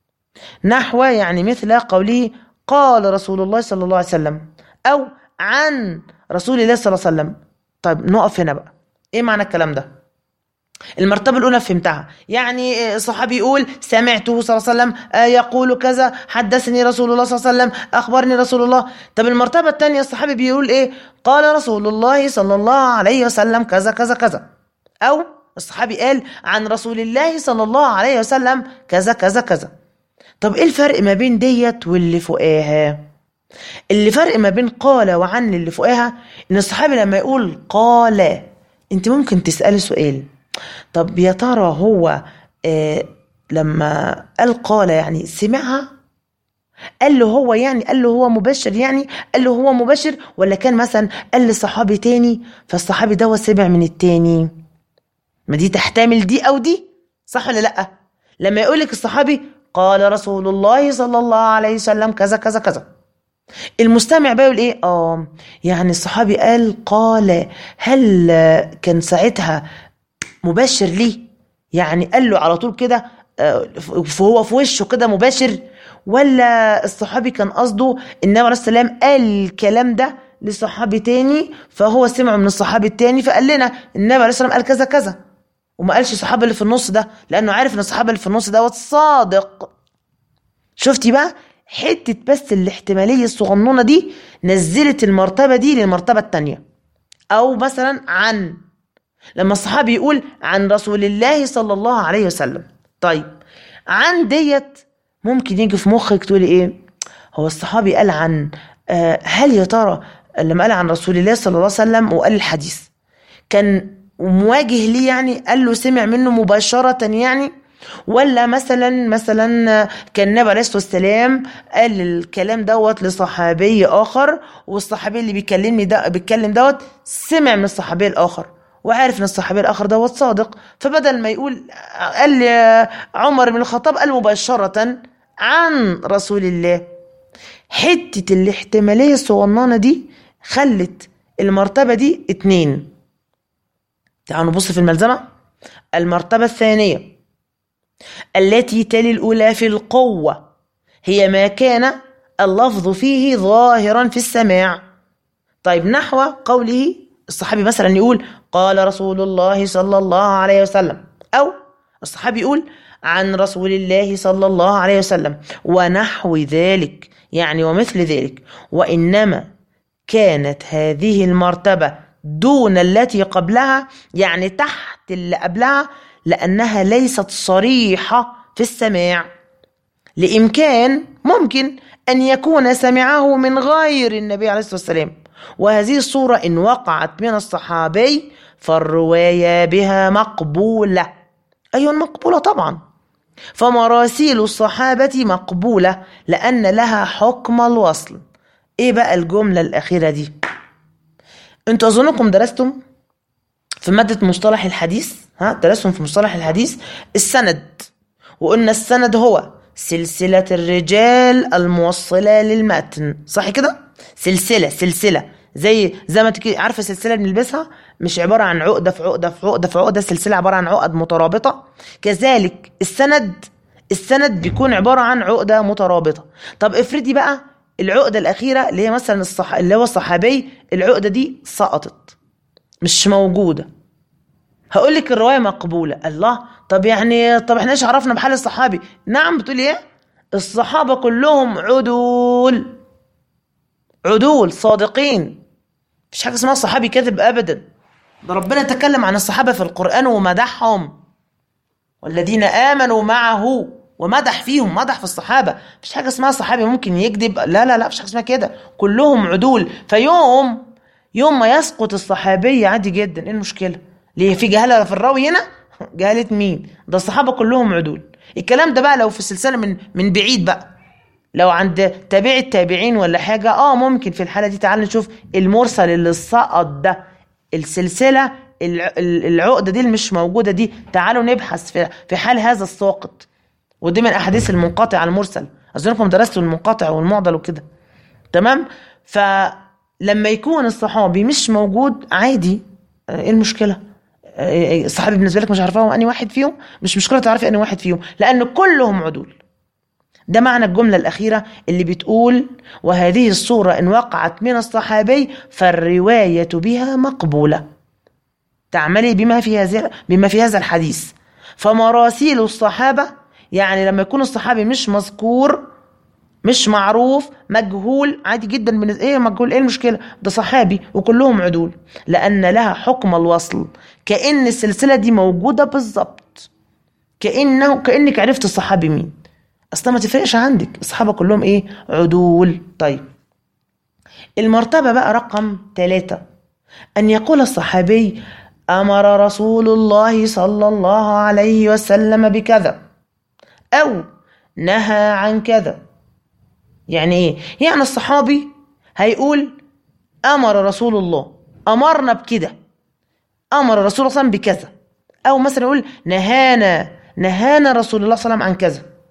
نحو يعني مثل قوله قال رسول الله صلى الله عليه وسلم، أو عن رسول الله صلى الله عليه وسلم. طيب نقف هنا بقى، إيه معنى الكلام ده؟ المرتبة الأولى فهمتها، يعني صحابي يقول سمعته صلى الله عليه وسلم يقول كذا، حدثني رسول الله صلى الله عليه وسلم، أخبرني رسول الله. طب المرتبة الثانية الصحابي بيقول إيه قال رسول الله صلى الله عليه وسلم كذا كذا كذا، أو الصحابي قال عن رسول الله صلى الله عليه وسلم كذا كذا كذا. طب إيه الفرق ما بين ديت واللي فوقاها؟ اللي فرق ما بين قال وعن اللي فوقاها إن الصحابي لما يقول قال أنت ممكن تسألي سؤال، طب يا ترى هو آه لما قال قال يعني سمعها؟ قال له هو يعني قال له هو مبشر يعني قال له هو مبشر، ولا كان مثلا قال لصحابي تاني فالصحابي ده سمع من التاني؟ ما دي تحتمل دي أو دي، صح ولا لأ؟ لما يقولك الصحابي قال رسول الله صلى الله عليه وسلم كذا كذا كذا، المستمع بقى يقول ايه اه يعني الصحابي قال قال، هل كان ساعتها مباشر ليه؟ يعني قال له على طول كده فهو في وشه كده مباشر، ولا الصحابي كان قصده النبي عليه السلام قال الكلام ده لصحابي تاني فهو سمعه من الصحابي التاني فقال لنا النبي عليه السلام قال كذا كذا، وما قالش الصحابي اللي في النص ده لانه عارف ان الصحابي اللي في النص ده صادق. شفتي بقى حته بس الاحتماليه الصغنونه دي نزلت المرتبه دي للمرتبه الثانيه. او مثلا عن، لما الصحابي يقول عن رسول الله صلى الله عليه وسلم، طيب عن ديت ممكن يجي في مخك تقولي ايه هو الصحابي قال عن آه هل يا ترى لما قال عن رسول الله صلى الله عليه وسلم وقال الحديث كان مواجه ليه يعني قال له سمع منه مباشرة يعني، ولا مثلا مثلا كان النبي عليه الصلاه والسلام قال الكلام دوت لصحابي اخر والصحابي اللي بيكلمني ده بيتكلم دوت سمع من الصحابي الاخر وعارف ان الصحابي الاخر دوت صادق، فبدل ما يقول قال عمر بن الخطاب قال مباشره عن رسول الله. حته الاحتماليه الصغننه دي خلت المرتبه دي اتنين. تعالوا نبص في الملزمه. المرتبه الثانيه التي تلي الأولى في القوة هي ما كان اللفظ فيه ظاهرا في السماع. طيب نحو قوله الصحابي مثلا يقول قال رسول الله صلى الله عليه وسلم، أو الصحابي يقول عن رسول الله صلى الله عليه وسلم ونحو ذلك يعني ومثل ذلك. وإنما كانت هذه المرتبة دون التي قبلها يعني تحت اللي قبلها لأنها ليست صريحة في السماع، لإمكان ممكن أن يكون سمعه من غير النبي عليه الصلاة والسلام، وهذه الصورة إن وقعت من الصحابي فالرواية بها مقبولة. أيوة مقبولة طبعا، فمراسيل الصحابة مقبولة لأن لها حكم الوصل. إيه بقى الجملة الأخيرة دي؟ أنتوا أظنكم درستم في مادة مصطلح الحديث، ها درسهم في مصطلح الحديث السند، وقلنا السند هو سلسلة الرجال الموصلة للمتن، صح كده؟ سلسلة سلسلة زي زي ما تكي عارفة سلسلة بنلبسها مش عبارة عن عقدة في عقدة في عقدة في عقدة، سلسلة عبارة عن عقد مترابطة. كذلك السند السند بيكون عبارة عن عقدة مترابطة. طب افرضي بقى العقدة الأخيرة اللي هي مثلا الصح... اللي هو الصحابي العقدة دي سقطت مش موجودة، هقولك الرواية مقبولة. الله، طب يعني طب احنا ايش عرفنا بحال الصحابي؟ نعم بتقولي ايه؟ الصحابة كلهم عدول عدول صادقين، مفيش حاجة اسمها صحابي كذب أبدا. ده ربنا تكلم عن الصحابة في القرآن ومدحهم، والذين آمنوا معه، ومدح فيهم، مدح في الصحابة. مفيش حاجة اسمها صحابي ممكن يكذب، لا لا لا، مفيش حاجة اسمها كده، كلهم عدول. فيوم يوم ما يسقط الصحابي عادي جدا، ايه المشكلة؟ ليه في جهالة في الراوي هنا؟ جهالة مين؟ ده الصحابة كلهم عدول. الكلام ده بقى لو في سلسلة من من بعيد بقى، لو عند تابع التابعين ولا حاجة، اه ممكن في الحالة دي تعال نشوف المرسل اللي سقط ده، السلسلة العقدة دي اللي مش موجودة دي، تعالوا نبحث في في حال هذا الساقط. ودي من احاديث المنقطع المرسل، اظنكم درستوا المنقطع والمعضل وكده، تمام؟ فلما يكون الصحابي مش موجود عادي، ايه المشكلة؟ الصحابي بالنسبة لك مش عارفاهم اني واحد فيهم، مش مشكلة تعرفي اني واحد فيهم، لان كلهم عدول. ده معنى الجملة الأخيرة اللي بتقول: وهذه الصورة إن وقعت من الصحابي فالرواية بها مقبولة. تعملي بما في هذا بما في هذا الحديث. فمراسيل الصحابة، يعني لما يكون الصحابي مش مذكور، مش معروف، مجهول، عادي جدا. من ايه مجهول؟ ايه المشكلة؟ ده صحابي وكلهم عدول، لأن لها حكم الوصل، كأن السلسلة دي موجودة بالظبط، كأنه كأنك عرفت الصحابي مين. اصلا ما تفرقش عندك، الصحابة كلهم ايه؟ عدول. طيب المرتبة بقى رقم ثلاثة، ان يقول الصحابي: امر رسول الله صلى الله عليه وسلم بكذا، او نهى عن كذا. يعني ايه؟ يعني الصحابي هيقول: امر رسول الله، امرنا بكده، امر رسول الله صلى الله عليه وسلم بكذا، او مثلا يقول: نهانا نهانا رسول الله صلى الله عليه وسلم عن كذا.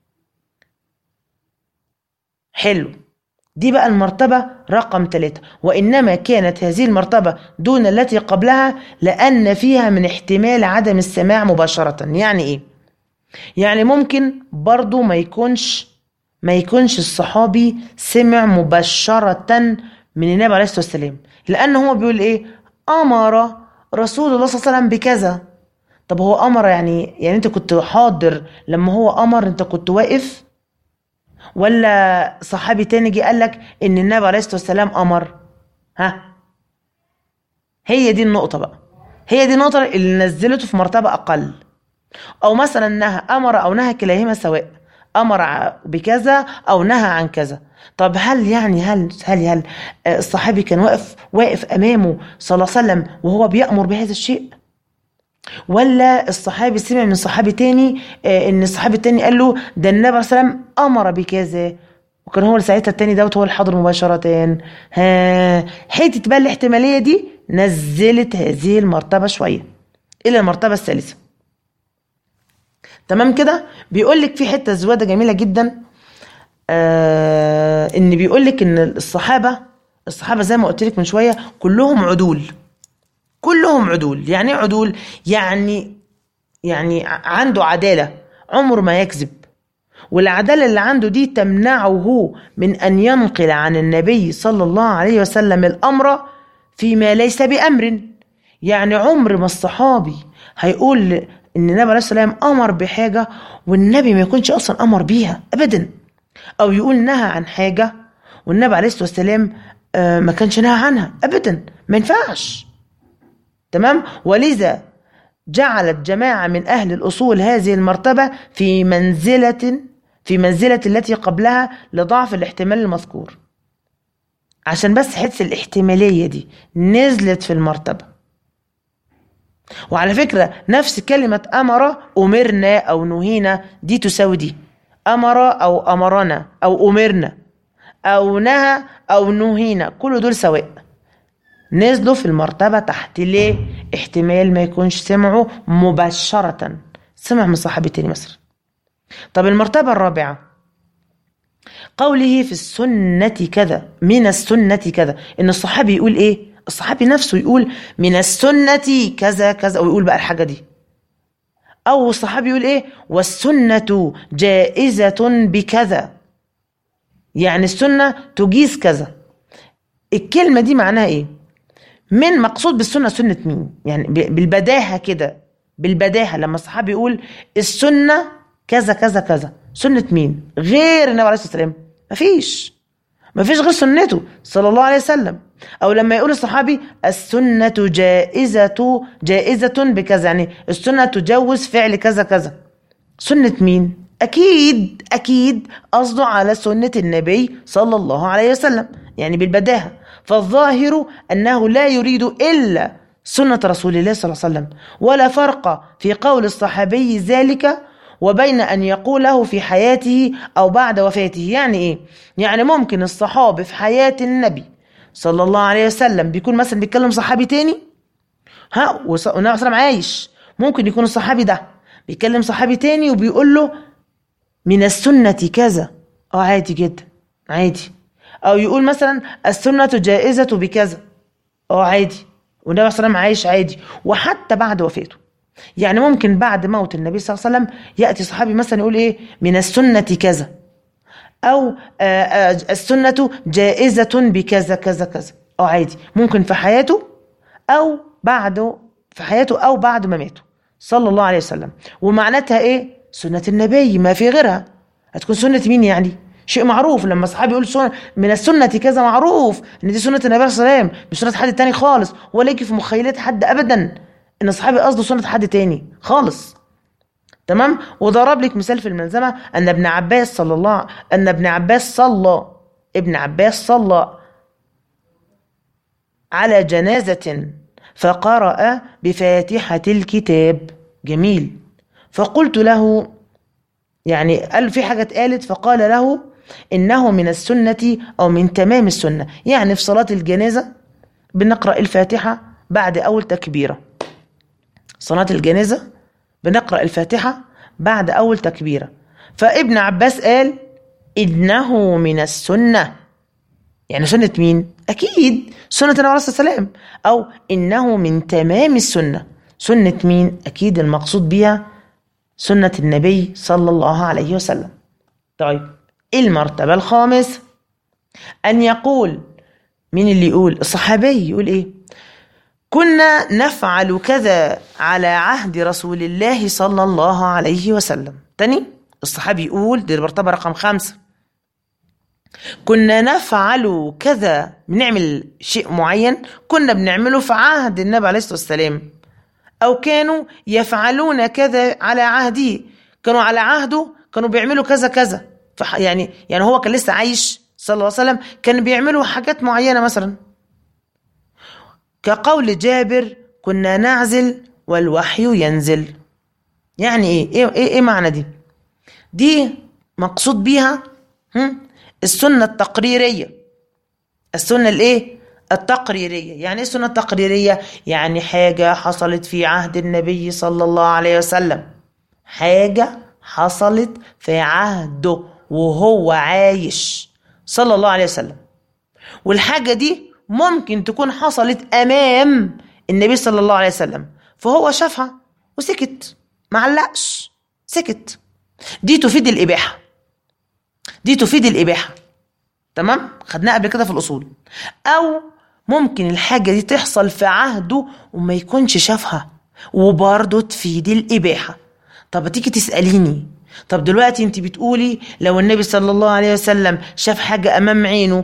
حلو، دي بقى المرتبة رقم ثلاثة. وإنما كانت هذه المرتبة دون التي قبلها لأن فيها من احتمال عدم السماع مباشرة. يعني إيه؟ يعني ممكن برضو ما يكونش ما يكونش الصحابي سمع مباشرة من النبي عليه الصلاة والسلام، لأن هو بيقول إيه؟ أمر رسول الله صلى الله عليه وسلم بكذا. طب هو أمر يعني يعني أنت كنت حاضر لما هو أمر؟ أنت كنت واقف؟ ولا صحابي تاني جه قال لك ان النبي عليه الصلاه والسلام امر؟ ها، هي دي النقطه بقى، هي دي النقطه اللي نزلته في مرتبه اقل. او مثلا نهى، امر او نهى كلاهما سواء، امر بكذا او نهى عن كذا. طب هل يعني هل هل هل الصحابي كان واقف واقف امامه صلى الله عليه وسلم وهو بيأمر بهذا الشيء؟ ولا الصحابي سمع من صحابي تاني آه ان الصحابي التاني قال له ده النبي عليه الصلاه والسلام امر بكذا، وكان هو ساعتها التاني دوت هو الحاضر مباشره؟ ها، حته بقى الاحتماليه دي نزلت هذه المرتبه شويه الى المرتبه الثالثه. تمام كده؟ بيقول لك في حته زواده جميله جدا، آه ان بيقول لك ان الصحابه الصحابه زي ما قلت لك من شويه كلهم عدول، كلهم عدول. يعني ايه عدول؟ يعني يعني عنده عدالة، عمره ما يكذب، والعدالة اللي عنده دي تمنعه من أن ينقل عن النبي صلى الله عليه وسلم الأمر فيما ليس بأمر. يعني عمر ما الصحابي هيقول إن النبي عليه الصلاة والسلام أمر بحاجة والنبي ما يكونش أصلا أمر بيها أبدا، أو يقول نهى عن حاجة والنبي عليه الصلاة والسلام ما كانش نهى عنها أبدا، ما ينفعش. تمام؟ ولذا جعلت جماعة من أهل الأصول هذه المرتبة في منزلة في منزلة التي قبلها لضعف الاحتمال المذكور، عشان بس حدث الاحتمالية دي نزلت في المرتبة. وعلى فكرة نفس كلمة أمر، أمرنا أو نهينا، دي تساوي دي، أمر أو أمرنا أو أمرنا أو نهى أو نهينا، كل دول سواء، نزلوا في المرتبة تحت. ليه؟ احتمال ما يكونش سمعوا مباشرة، سمع من صحابي تاني مثلا. طب المرتبة الرابعة، قوله في السنة كذا، من السنة كذا، ان الصحابي يقول ايه؟ الصحابي نفسه يقول من السنة كذا كذا، ويقول بقى الحاجة دي. او الصحابي يقول ايه؟ والسنة جائزة بكذا، يعني السنة تجيز كذا. الكلمة دي معناها ايه؟ من مقصود بالسنة سنة مين؟ يعني بالبداهة كده، بالبداهة لما الصحابي يقول السنة كذا كذا كذا، سنة مين غير النبي عليه الصلاة والسلام؟ مفيش مفيش غير سنته صلى الله عليه وسلم. او لما يقول الصحابي السنة جائزة جائزة بكذا، يعني السنة تجوز فعل كذا كذا. سنة مين؟ اكيد اكيد قصده على سنة النبي صلى الله عليه وسلم، يعني بالبداهة. فالظاهر انه لا يريد الا سنة رسول الله صلى الله عليه وسلم، ولا فرق في قول الصحابي ذلك وبين أن يقوله في حياته أو بعد وفاته. يعني إيه؟ يعني ممكن الصحابي في حياة النبي صلى الله عليه وسلم بيكون مثلا بيتكلم صحابي تاني، ها، والنبي صلى الله عليه وسلم عايش، ممكن يكون الصحابي ده بيتكلم صحابي تاني وبيقول له من السنة كذا، اه عادي جدا عادي. أو يقول مثلا السنة جائزة بكذا، اه عادي، والنبي صلى الله عليه وسلم عايش عادي، وحتى بعد وفاته. يعني ممكن بعد موت النبي صلى الله عليه وسلم يأتي صحابي مثلا يقول ايه من السنة كذا، او آآ آآ السنة جائزة بكذا كذا كذا، او عادي، ممكن في حياته او بعده، في حياته او بعد ما ماته صلى الله عليه وسلم. ومعناتها ايه؟ سنة النبي، ما في غيرها. هتكون سنة مين يعني؟ شيء معروف. لما صحابي يقول سنة من السنة كذا، معروف ان دي سنة النبي صلى الله عليه وسلم، مش سنة حد تاني خالص، ولا يجي في مخيلات حد ابدا ان الصحابي قصده سنة حد تاني خالص. تمام. وضرب لك مثال في الملزمة ان ابن عباس صلى الله ان ابن عباس صلى ابن عباس صلى على جنازة فقرأ بفاتحة الكتاب. جميل. فقلت له، يعني قال في حاجة اتقالت، فقال له إنه من السنة أو من تمام السنة. يعني في صلاة الجنازة بنقرأ الفاتحة بعد أول تكبيرة. صلاة الجنازة بنقرأ الفاتحة بعد أول تكبيرة. فابن عباس قال إنه من السنة. يعني سنة مين؟ أكيد سنة النبي عليه الصلاة والسلام. أو إنه من تمام السنة. سنة مين؟ أكيد المقصود بها سنة النبي صلى الله عليه وسلم. طيب، المرتبة الخامسة أن يقول، مين اللي يقول؟ الصحابي. يقول إيه؟ كنا نفعل كذا على عهد رسول الله صلى الله عليه وسلم. تاني، الصحابي يقول، دي المرتبة رقم خمسة، كنا نفعل كذا، بنعمل شيء معين كنا بنعمله في عهد النبي عليه الصلاة والسلام، أو كانوا يفعلون كذا على عهده، كانوا على عهده كانوا بيعملوا كذا كذا. يعني يعني هو كان لسه عايش صلى الله عليه وسلم، كان بيعملوا حاجات معينة، مثلا كقول جابر كنا نعزل والوحي ينزل. يعني ايه ايه ايه, إيه معنى دي؟ دي مقصود بيها السنة التقريرية. السنة الايه؟ التقريرية. يعني ايه السنة التقريرية؟ يعني حاجة حصلت في عهد النبي صلى الله عليه وسلم، حاجة حصلت في عهده وهو عايش صلى الله عليه وسلم، والحاجة دي ممكن تكون حصلت أمام النبي صلى الله عليه وسلم، فهو شافها وسكت، معلقش، سكت. دي تفيد الإباحة، دي تفيد الإباحة. تمام؟ خدناها قبل كده في الأصول. أو ممكن الحاجة دي تحصل في عهده وما يكونش شافها، وبرضه تفيد الإباحة. طب تيجي تسأليني، طب دلوقتي انت بتقولي لو النبي صلى الله عليه وسلم شاف حاجة أمام عينه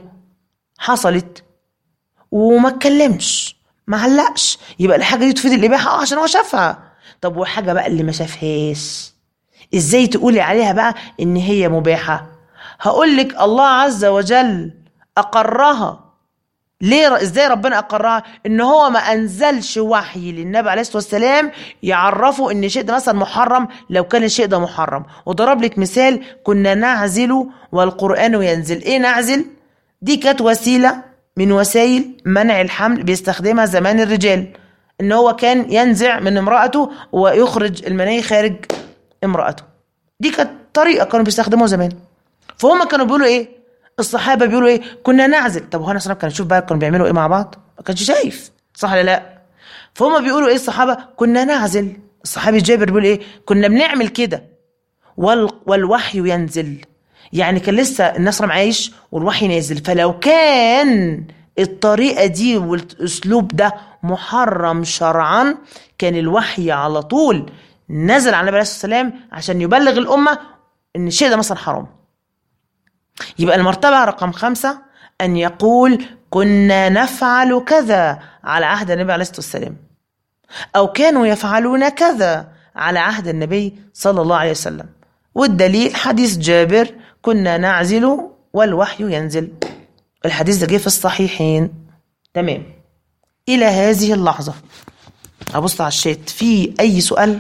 حصلت وما اتكلمش، ما علقش، يبقى الحاجة دي تفيد الإباحة اه عشان هو شافها. طب وحاجة بقى اللي ما شافهاش، ازاي تقولي عليها بقى ان هي مباحة؟ هقولك الله عز وجل أقرها. ليه؟ ازاي ربنا أقرها؟ ان هو ما أنزلش وحي للنبي عليه الصلاة والسلام يعرفه ان الشيء ده مثلا محرم لو كان الشيء ده محرم. وضرب لك مثال، كنا نعزل والقرآن ينزل. ايه نعزل؟ دي كانت وسيلة من وسائل منع الحمل بيستخدمها زمان الرجال، ان هو كان ينزع من امرأته ويخرج المني خارج امرأته. دي كانت طريقة كانوا بيستخدموها زمان. فهم كانوا بيقولوا ايه؟ الصحابة بيقولوا ايه؟ كنا نعزل. طب هو انا صراحة كان يشوف بقى كانوا بيعملوا ايه مع بعض؟ ما كانش شايف، صح ولا لا؟ فهم بيقولوا ايه الصحابة؟ كنا نعزل. الصحابي جابر بيقول ايه؟ كنا بنعمل كده وال... والوحي ينزل. يعني كان لسه الناس عايش والوحي نازل، فلو كان الطريقة دي والاسلوب ده محرم شرعا كان الوحي على طول نزل على النبي عليه الصلاة والسلام عشان يبلغ الأمة ان الشيء ده مثلا حرام. يبقى المرتبة رقم خمسة أن يقول كنا نفعل كذا على عهد النبي عليه الصلاة والسلام، أو كانوا يفعلون كذا على عهد النبي صلى الله عليه وسلم. والدليل حديث جابر كنا نعزل والوحي ينزل. الحديث ده جه في الصحيحين. تمام. إلى هذه اللحظة أبص على الشات، في أي سؤال؟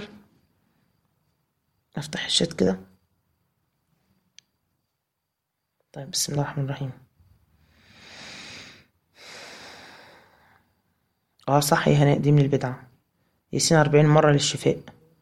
أفتح الشات كده. طيب بسم الله الرحمن الرحيم. اه صح يا هناء، دي من البدعة. ياسين أربعين مرة للشفاء.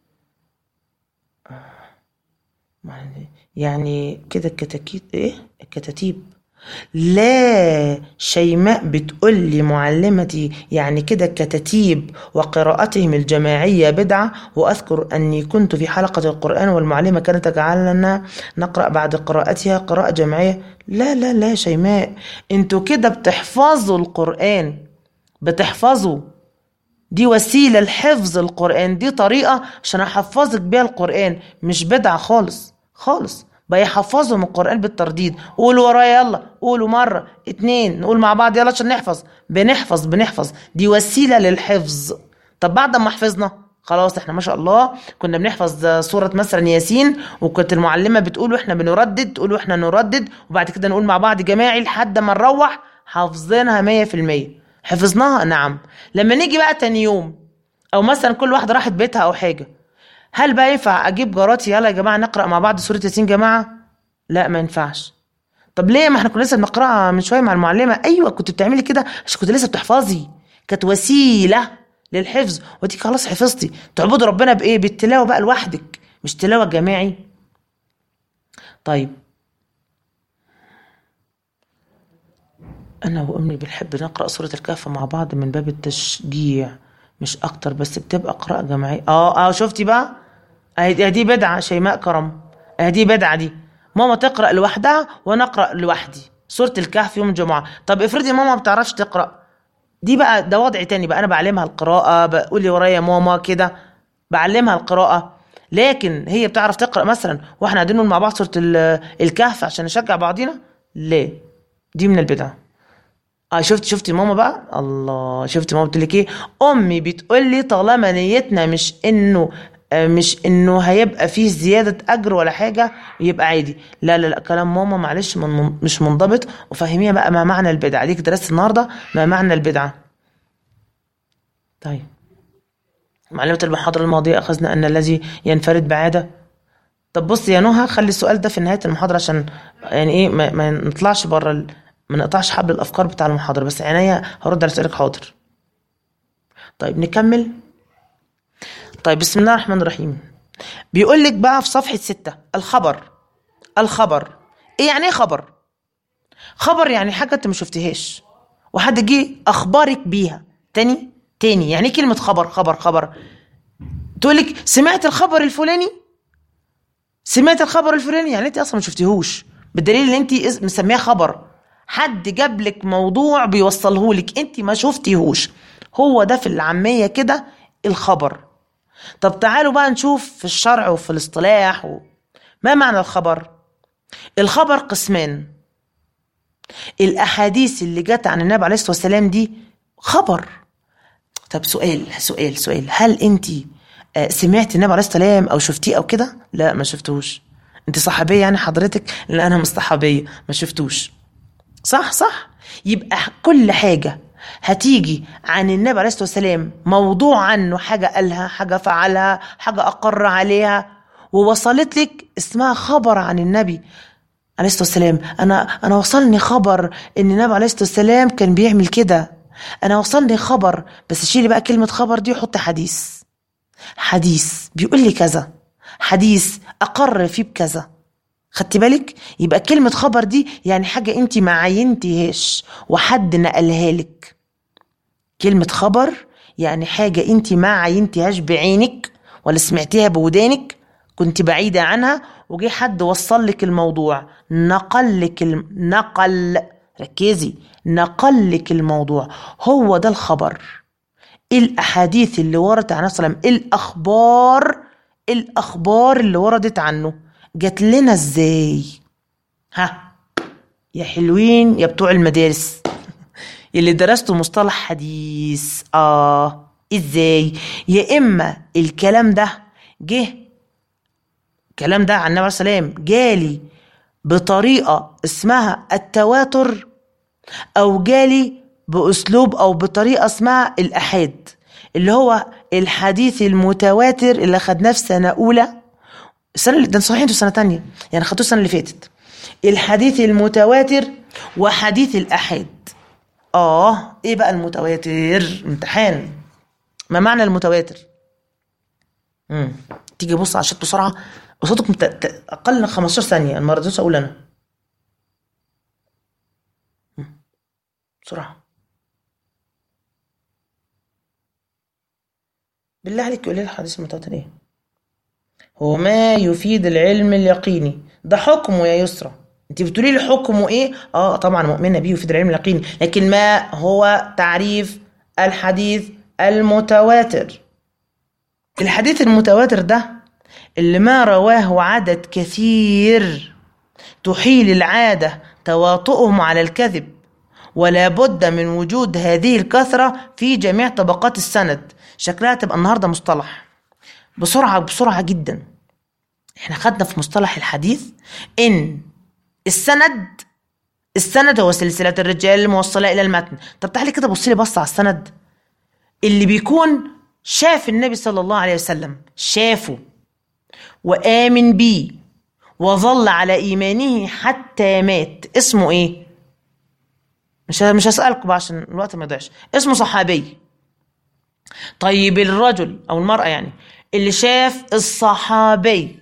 يعني كده الكتاكيت ايه الكتاتيب. لا، شيماء بتقول لي معلمتي يعني كده الكتاتيب وقراءتهم الجماعية بدعة، وأذكر أني كنت في حلقة القرآن والمعلمة كانت تجعلنا نقرأ بعد قراءتها قراءة جماعية. لا لا لا شيماء، انتوا كده بتحفظوا القرآن، بتحفظوا، دي وسيلة لحفظ القرآن، دي طريقة عشان أحفظك بيها القرآن، مش بدعة خالص خالص. بيحفظهم القرآن بالترديد. قولوا ورايا يلا، قولوا مرة اتنين، نقول مع بعض يلا عشان نحفظ. بنحفظ بنحفظ دي وسيلة للحفظ. طب بعد ما حفظنا خلاص احنا ما شاء الله كنا بنحفظ سورة مثلا ياسين، وكانت المعلمة بتقول واحنا بنردد، تقول واحنا نردد، وبعد كده نقول مع بعض جماعي لحد ما نروح حافظينها مية في المية. حفظناها نعم. لما نيجي بقى تاني يوم، او مثلا كل واحدة راحت بيتها او حاجة، هل بقى ينفع اجيب جاراتي يلا يا جماعه نقرا مع بعض سوره ياسين جماعه؟ لا ما ينفعش. طب ليه؟ ما احنا كنا لسه بنقراها من شويه مع المعلمه. ايوه كنت بتعملي كده عشان كنت لسه بتحفظي، كانت وسيله للحفظ، ودي خلاص حفظتي. تعبدوا ربنا بايه؟ بالتلاوه بقى لوحدك، مش تلاوه جماعي. طيب انا وامي بنحب نقرا سوره الكهف مع بعض من باب التشجيع مش اكتر، بس بتبقى قراءه جماعيه. اه اه شفتي بقى، اهي دي بدعه شيماء كرم، اهي دي بدعه. دي ماما تقرا لوحدها وانا اقرا لوحدي سوره الكهف يوم الجمعه. طب افرضي ماما ما بتعرفش تقرا، دي بقى ده وضع تاني بقى، انا بعلمها القراءه، بقول لي ورايا ماما كده، بعلمها القراءه. لكن هي بتعرف تقرا مثلا واحنا قاعدين نقول مع بعض سوره الكهف عشان نشجع بعضينا؟ ليه؟ دي من البدعه. اه شفت شفتي ماما بقى، الله شفتي ماما بتقول لك ايه؟ امي بتقول لي طالما نيتنا مش انه مش انه هيبقى فيه زياده اجر ولا حاجه يبقى عادي. لا لا لا كلام ماما معلش من مش منضبط. وفهميها بقى ما معنى البدعه، ديك درست النهارده ما معنى البدعه. طيب معلومه المحاضره الماضيه اخذنا ان الذي ينفرد بعاده. طب بص يا نهى، خلي السؤال ده في نهايه المحاضره عشان يعني ايه ما, ما نطلعش بره ال... ما نقطعش حبل الافكار بتاع المحاضره. بس عينيا هرد على سؤالك حاضر. طيب نكمل. طيب بسم الله الرحمن الرحيم. بيقول لك بقى في صفحه ستة الخبر. الخبر ايه يعني؟ ايه خبر؟ خبر يعني حاجه انت ما شفتهاش وحد جه اخبارك بيها. تاني تاني يعني ايه كلمه خبر؟ خبر خبر تقول لك سمعت الخبر الفلاني، سمعت الخبر الفلاني يعني انت اصلا ما شفتيهوش، بالدليل ان انت مسميها خبر. حد جاب لك موضوع بيوصله لك انت ما شفتيهوش، هو ده في العاميه كده الخبر. طب تعالوا بقى نشوف في الشرع وفي الاصطلاح و... ما معنى الخبر؟ الخبر قسمان. الاحاديث اللي جت عن النبي عليه الصلاه والسلام دي خبر. طب سؤال سؤال سؤال هل انت سمعت النبي عليه الصلاه والسلام او شفتيه او كده؟ لا ما شفتوش. انت صحابيه يعني حضرتك؟ لا انا مش صحابيه، ما شفتوش. صح صح. يبقى كل حاجه هتيجي عن النبي عليه الصلاه والسلام موضوع عنه، حاجه قالها، حاجه فعلها، حاجه اقر عليها ووصلت لك اسمها خبر عن النبي عليه الصلاه والسلام. انا انا وصلني خبر ان النبي عليه الصلاه والسلام كان بيعمل كده، انا وصلني خبر. بس شيلي بقى كلمه خبر دي وحط حديث. حديث بيقول لي كذا، حديث اقر فيه بكذا. خدتي بالك؟ يبقى كلمه خبر دي يعني حاجه انت ما عينتيهاش وحد نقلها لك. كلمه خبر يعني حاجه انت ما عينتيهاش بعينك ولا سمعتيها بودانك، كنت بعيده عنها وجي حد وصل لك الموضوع، نقل لك الم... نقل ركزي نقل لك الموضوع، هو ده الخبر. الاحاديث اللي وردت عن الصلاه والسلام، الاخبار الاخبار اللي وردت عنه جات لنا ازاي؟ ها يا حلوين يا بتوع المدارس اللي درستوا مصطلح حديث. اه ازاي؟ يا اما الكلام ده جه، الكلام ده عن النبي عليه السلام جالي بطريقة اسمها التواتر، او جالي باسلوب او بطريقة اسمها الاحاد، اللي هو الحديث المتواتر اللي خدناه في سنة اولى، السنة اللي ده صحيح انتوا سنة تانية يعني خدتوه السنة اللي فاتت، الحديث المتواتر وحديث الاحاد. اه ايه بقى المتواتر؟ امتحان. ما معنى المتواتر؟ امم تيجي بص على الشات بسرعه، وصوتك مت... اقل من خمستاشر ثانيه، انا ما رضيتش اقول انا. مم. بسرعه بالله عليك قولي لي الحديث المتواتر ايه؟ هو ما يفيد العلم اليقيني. ده حكمه يا يسرى، انت بتقولي لي حكمه ايه؟ اه طبعا مؤمنه بيه يفيد العلم اليقيني، لكن ما هو تعريف الحديث المتواتر؟ الحديث المتواتر ده اللي ما رواه عدد كثير تحيل العادة تواطؤهم على الكذب، ولا بد من وجود هذه الكثرة في جميع طبقات السند. شكلها تبقى النهاردة مصطلح بسرعة بسرعة جدا. احنا خدنا في مصطلح الحديث ان السند، السند هو سلسلة الرجال الموصلة الى المتن. طب تعالي كده بصي لي بص على السند اللي بيكون شاف النبي صلى الله عليه وسلم، شافه وآمن بيه وظل على إيمانه حتى مات، اسمه إيه؟ مش مش هسألكم بقى عشان الوقت ما يضيعش. اسمه صحابي. طيب الرجل أو المرأة يعني اللي شاف الصحابي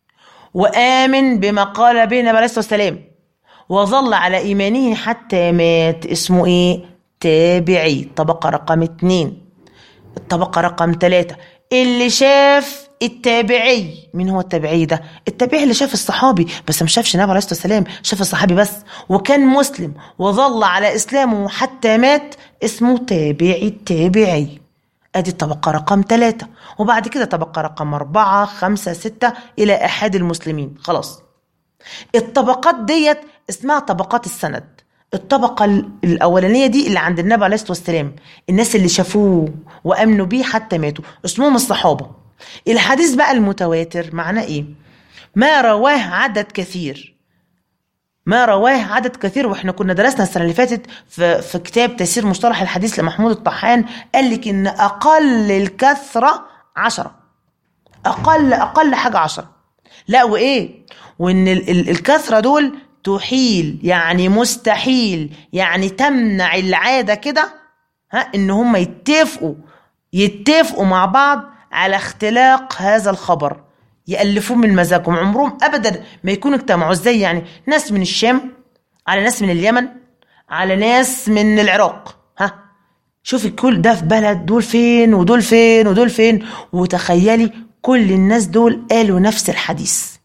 وآمن بما قال به النبي عليه الصلاة والسلام وظل على إيمانه حتى مات، اسمه إيه؟ تابعي. طبقة رقم اتنين. الطبقة رقم تلاتة اللي شاف التابعي. مين هو التابعي ده؟ التابعي اللي شاف الصحابي بس ما شافش النبي عليه الصلاه والسلام، شاف الصحابي بس وكان مسلم وظل على اسلامه حتى مات، اسمه تابعي التابعي. ادي الطبقه رقم ثلاثة. وبعد كده طبقه رقم أربعة خمسة ستة الى احاد المسلمين. خلاص الطبقات ديت اسمها طبقات السند. الطبقة الأولانية دي اللي عند النبي عليه الصلاة والسلام، الناس اللي شافوه وأمنوا بيه حتى ماتوا، اسمهم الصحابة. الحديث بقى المتواتر معناه إيه؟ ما رواه عدد كثير، ما رواه عدد كثير. واحنا كنا درسنا السنة اللي فاتت في, في كتاب تيسير مصطلح الحديث لمحمود الطحان، قال لك إن أقل الكثرة عشرة، أقل أقل حاجة عشرة. لا وإيه؟ وإن ال ال الكثرة دول تحيل يعني مستحيل، يعني تمنع العادة كده، ها ان هم يتفقوا يتفقوا مع بعض على اختلاق هذا الخبر، يألفوه من مزاجهم، عمرهم ابدا ما يكونوا اجتمعوا. ازاي يعني؟ ناس من الشام على ناس من اليمن على ناس من العراق، ها شوفي كل ده في بلد، دول فين ودول فين ودول فين، وتخيلي كل الناس دول قالوا نفس الحديث.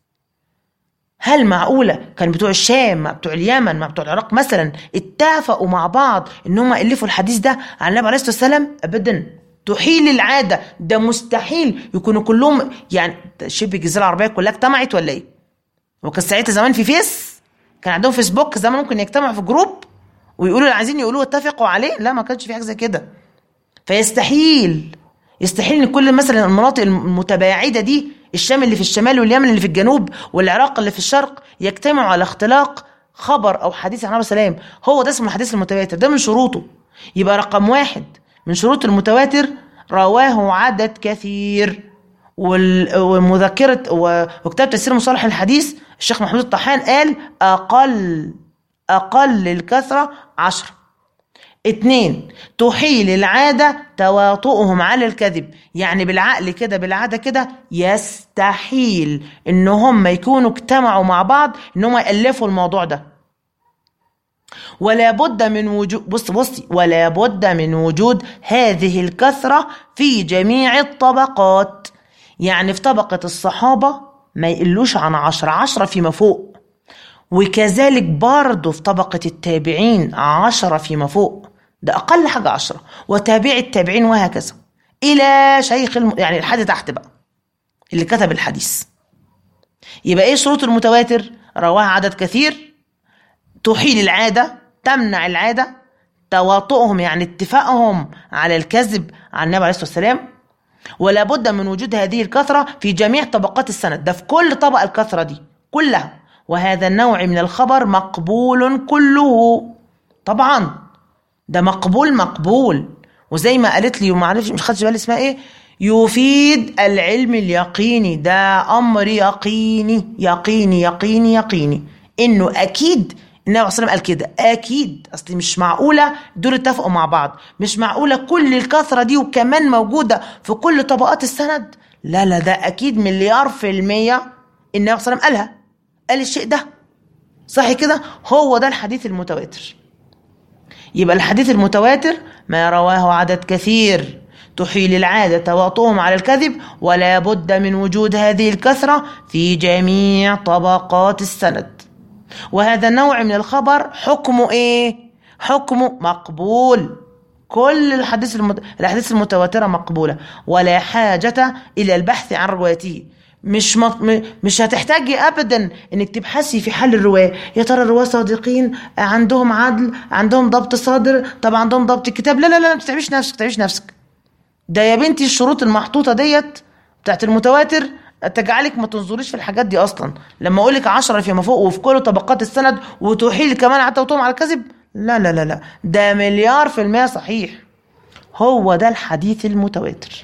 هل معقولة كان بتوع الشام مع بتوع اليمن مع بتوع العراق مثلا اتفقوا مع بعض ان هم يألفوا الحديث ده عن النبي عليه الصلاة والسلام؟ ابدا، تحيل العادة، ده مستحيل يكونوا كلهم، يعني شبه الجزيرة العربية كلها اجتمعت ولا ايه؟ وكان ساعتها زمان في فيس، كان عندهم فيسبوك زمان ممكن يجتمعوا في جروب ويقولوا اللي عايزين يقولوه اتفقوا عليه؟ لا ما كانش في حاجة زي كده. فيستحيل يستحيل ان كل مثلا المناطق المتباعدة دي، الشام اللي في الشمال واليمن اللي في الجنوب والعراق اللي في الشرق، يجتمعوا على اختلاق خبر او حديث عن النبي صلى الله عليه وسلم. هو ده اسمه الحديث المتواتر، ده من شروطه. يبقى رقم واحد من شروط المتواتر رواه عدد كثير. ومذكرة وكتاب تيسير مصطلح الحديث الشيخ محمود الطحان قال اقل اقل الكثرة عشرة. اتنين، تحيل العادة تواطؤهم على الكذب، يعني بالعقل كده بالعادة كده يستحيل ان هم يكونوا اجتمعوا مع بعض ان هم يألفوا الموضوع ده. ولا بد من وجود، بص بصي ولا بد من وجود هذه الكثرة في جميع الطبقات. يعني في طبقة الصحابة ما يقلوش عن عشرة، عشرة فيما فوق، وكذلك برضه في طبقة التابعين عشرة فيما فوق، ده أقل حاجة عشرة، وتابع التابعين وهكذا إلى شيخ الم... يعني لحد تحت بقى اللي كتب الحديث. يبقى إيه شروط المتواتر؟ رواه عدد كثير، تحيل العادة، تمنع العادة، تواطؤهم يعني اتفاقهم على الكذب عن النبي عليه الصلاة والسلام، ولا بد من وجود هذه الكثرة في جميع طبقات السند، ده في كل طبقة الكثرة دي كلها. وهذا النوع من الخبر مقبول كله، طبعا ده مقبول مقبول. وزي ما قالت لي ومعرفش مش خدش بالي اسمها ايه، يفيد العلم اليقيني، ده امر يقيني يقيني يقيني يقيني انه اكيد النبي عليه الصلاه والسلام قال كده، اكيد. اصل مش معقوله دول اتفقوا مع بعض، مش معقوله كل الكثره دي وكمان موجوده في كل طبقات السند، لا لا ده اكيد مليار في الميه النبي عليه الصلاه والسلام قالها، قال الشيء ده صح كده. هو ده الحديث المتواتر. يبقى الحديث المتواتر ما رواه عدد كثير تحيل العادة تواطؤهم على الكذب، ولا بد من وجود هذه الكثرة في جميع طبقات السند. وهذا النوع من الخبر حكمه ايه؟ حكمه مقبول. كل الحديث المت... الأحاديث المتواترة مقبولة، ولا حاجة إلى البحث عن روايته. مش مط... مش هتحتاجي ابدا انك تبحثي في حال الرواه، يا ترى الرواه صادقين، عندهم عدل، عندهم ضبط صادر، طب عندهم ضبط كتاب. لا لا لا ما تتعبيش نفسك، تتعبيش نفسك. ده يا بنتي الشروط المحطوطه ديت بتاعت المتواتر تجعلك ما تنظريش في الحاجات دي اصلا. لما اقول لك عشرة فيما فوق وفي كل طبقات السند وتحيل كمان حتى وتقوم على الكذب، لا لا لا لا ده مليار في المية صحيح. هو ده الحديث المتواتر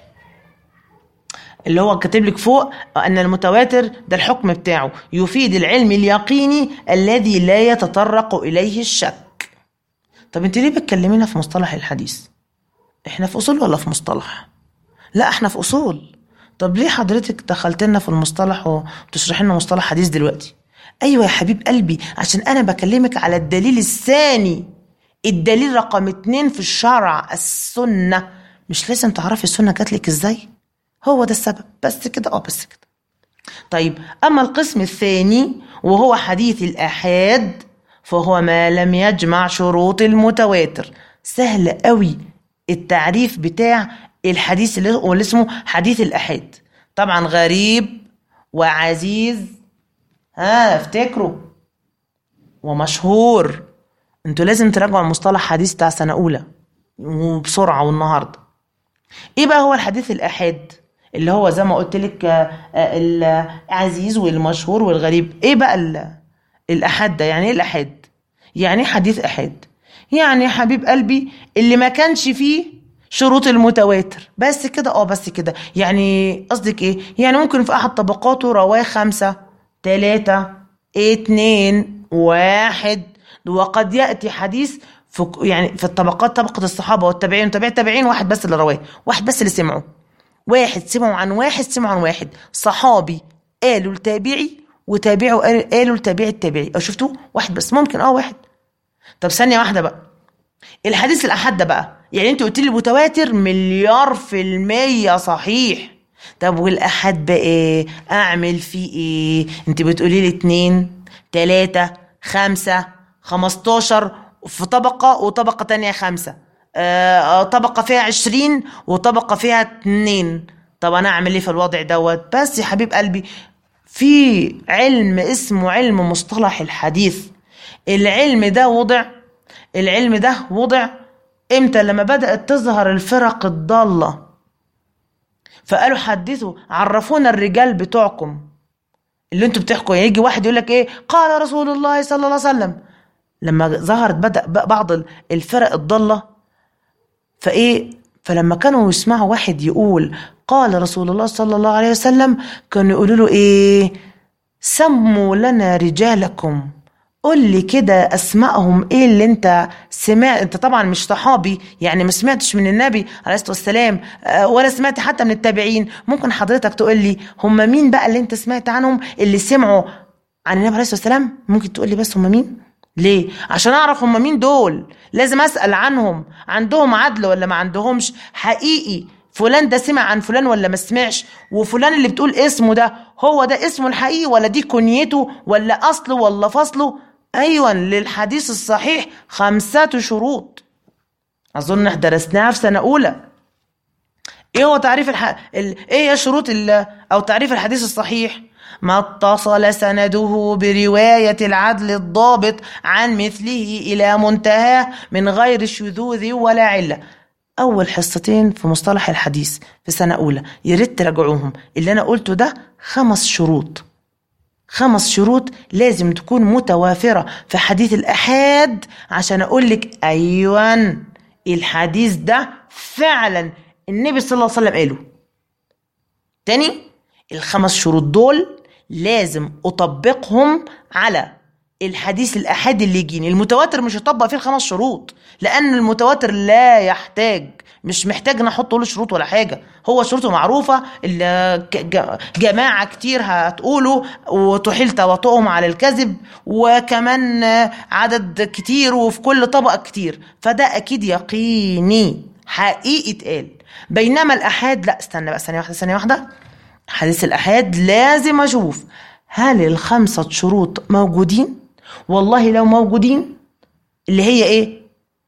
اللي هو كاتب لك فوق ان المتواتر ده الحكم بتاعه يفيد العلم اليقيني الذي لا يتطرق اليه الشك. طب انت ليه بتكلمينا في مصطلح الحديث؟ احنا في اصول ولا في مصطلح؟ لا احنا في اصول. طب ليه حضرتك دخلت لنا في المصطلح وتشرح لنا مصطلح حديث دلوقتي؟ ايوه يا حبيب قلبي، عشان انا بكلمك على الدليل الثاني، الدليل رقم اتنين في الشرع، السنة. مش لازم تعرفي السنة جاتلك ازاي؟ هو ده السبب، بس كده. اه بس كده. طيب اما القسم الثاني وهو حديث الآحاد، فهو ما لم يجمع شروط المتواتر. سهل قوي التعريف بتاع الحديث اللي اسمه حديث الآحاد. طبعا غريب وعزيز، ها افتكروا، ومشهور. انتوا لازم تراجعوا المصطلح حديث بتاع سنة اولى وبسرعة والنهاردة. ايه بقى هو الحديث الآحاد؟ اللي هو زي ما قلت لك العزيز والمشهور والغريب. ايه بقى الآحاد ده؟ يعني ايه الآحاد؟ يعني حديث آحاد يعني يا حبيب قلبي اللي ما كانش فيه شروط المتواتر، بس كده. اه بس كده. يعني قصدك ايه؟ يعني ممكن في احد طبقاته رواه خمسة، تلاتة، اتنين، واحد. وقد يأتي حديث في يعني في الطبقات طبقة الصحابة والتابعين وتابع التابعين واحد بس اللي رواه، واحد بس اللي سمعه، واحد سمعوا عن واحد سمعوا عن واحد صحابي قالوا التابعي وتابعوا قالوا التابعي التابعي. او شفتوا واحد بس ممكن اه واحد. طب ثانية واحدة بقى، الحديث الأحد ده بقى، يعني انت قلت لي متواتر مليار في المية صحيح. طب والأحد بقى ايه؟ اعمل فيه ايه؟ انت بتقولي لي اتنين، تلاتة، خمسة، خمستاشر في طبقة وطبقة تانية خمسة، آه طبقة فيها عشرين وطبقة فيها اتنين. طب انا اعمل ايه في الوضع دوت؟ بس يا حبيب قلبي في علم اسمه علم مصطلح الحديث. العلم ده وضع العلم ده وضع امتى؟ لما بدأت تظهر الفرق الضالة، فقالوا حدثوا عرفونا الرجال بتوعكم اللي انتوا بتحكوا. يجي واحد يقول لك ايه؟ قال رسول الله صلى الله عليه وسلم. لما ظهرت بدأ بعض الفرق الضالة فايه فلما كانوا يسمعوا واحد يقول قال رسول الله صلى الله عليه وسلم، كانوا يقولوا له ايه؟ سموا لنا رجالكم، قول لي كده اسمائهم ايه اللي انت سمعت. انت طبعا مش صحابي، يعني ما سمعتش من النبي عليه الصلاه والسلام ولا سمعت حتى من التابعين. ممكن حضرتك تقول لي هم مين بقى اللي انت سمعت عنهم اللي سمعوا عن النبي عليه الصلاه والسلام؟ ممكن تقول لي بس هم مين؟ ليه؟ عشان اعرف هم مين دول لازم اسال عنهم، عندهم عدل ولا ما عندهمش، حقيقي فلان ده سمع عن فلان ولا ما سمعش، وفلان اللي بتقول اسمه ده هو ده اسمه الحقيقي ولا دي كنيته ولا اصله ولا فصله. ايوه للحديث الصحيح خمسة شروط اظن احنا درسناها في سنه اولى. ايه هو تعريف الح... ال... ايه هي شروط ال... او تعريف الحديث الصحيح؟ ما اتصل سنده برواية العدل الضابط عن مثله إلى منتهاه من غير شذوذ ولا علة. أول حصتين في مصطلح الحديث في سنة أولى، يريد تراجعوهم. اللي أنا قلته ده خمس شروط، خمس شروط لازم تكون متوافرة في حديث الأحاد عشان أقولك أيوان الحديث ده فعلا النبي صلى الله عليه وسلم قاله. تاني، الخمس شروط دول لازم أطبقهم على الحديث الأحاد اللي يجيني. المتواتر مش هطبق فيه الخمس شروط، لأن المتواتر لا يحتاج، مش محتاج نحط له شروط ولا حاجة، هو شروطه معروفة. جماعة كتير هتقولوا وتحيل تواطؤهم على الكذب، وكمان عدد كتير وفي كل طبقة كتير، فده أكيد يقيني حقيقي قال. بينما الأحاد لا، استنى بقى ثانية واحدة ثانية واحدة. حديث الأحاد لازم أشوف هل الخمسة شروط موجودين. والله لو موجودين، اللي هي إيه؟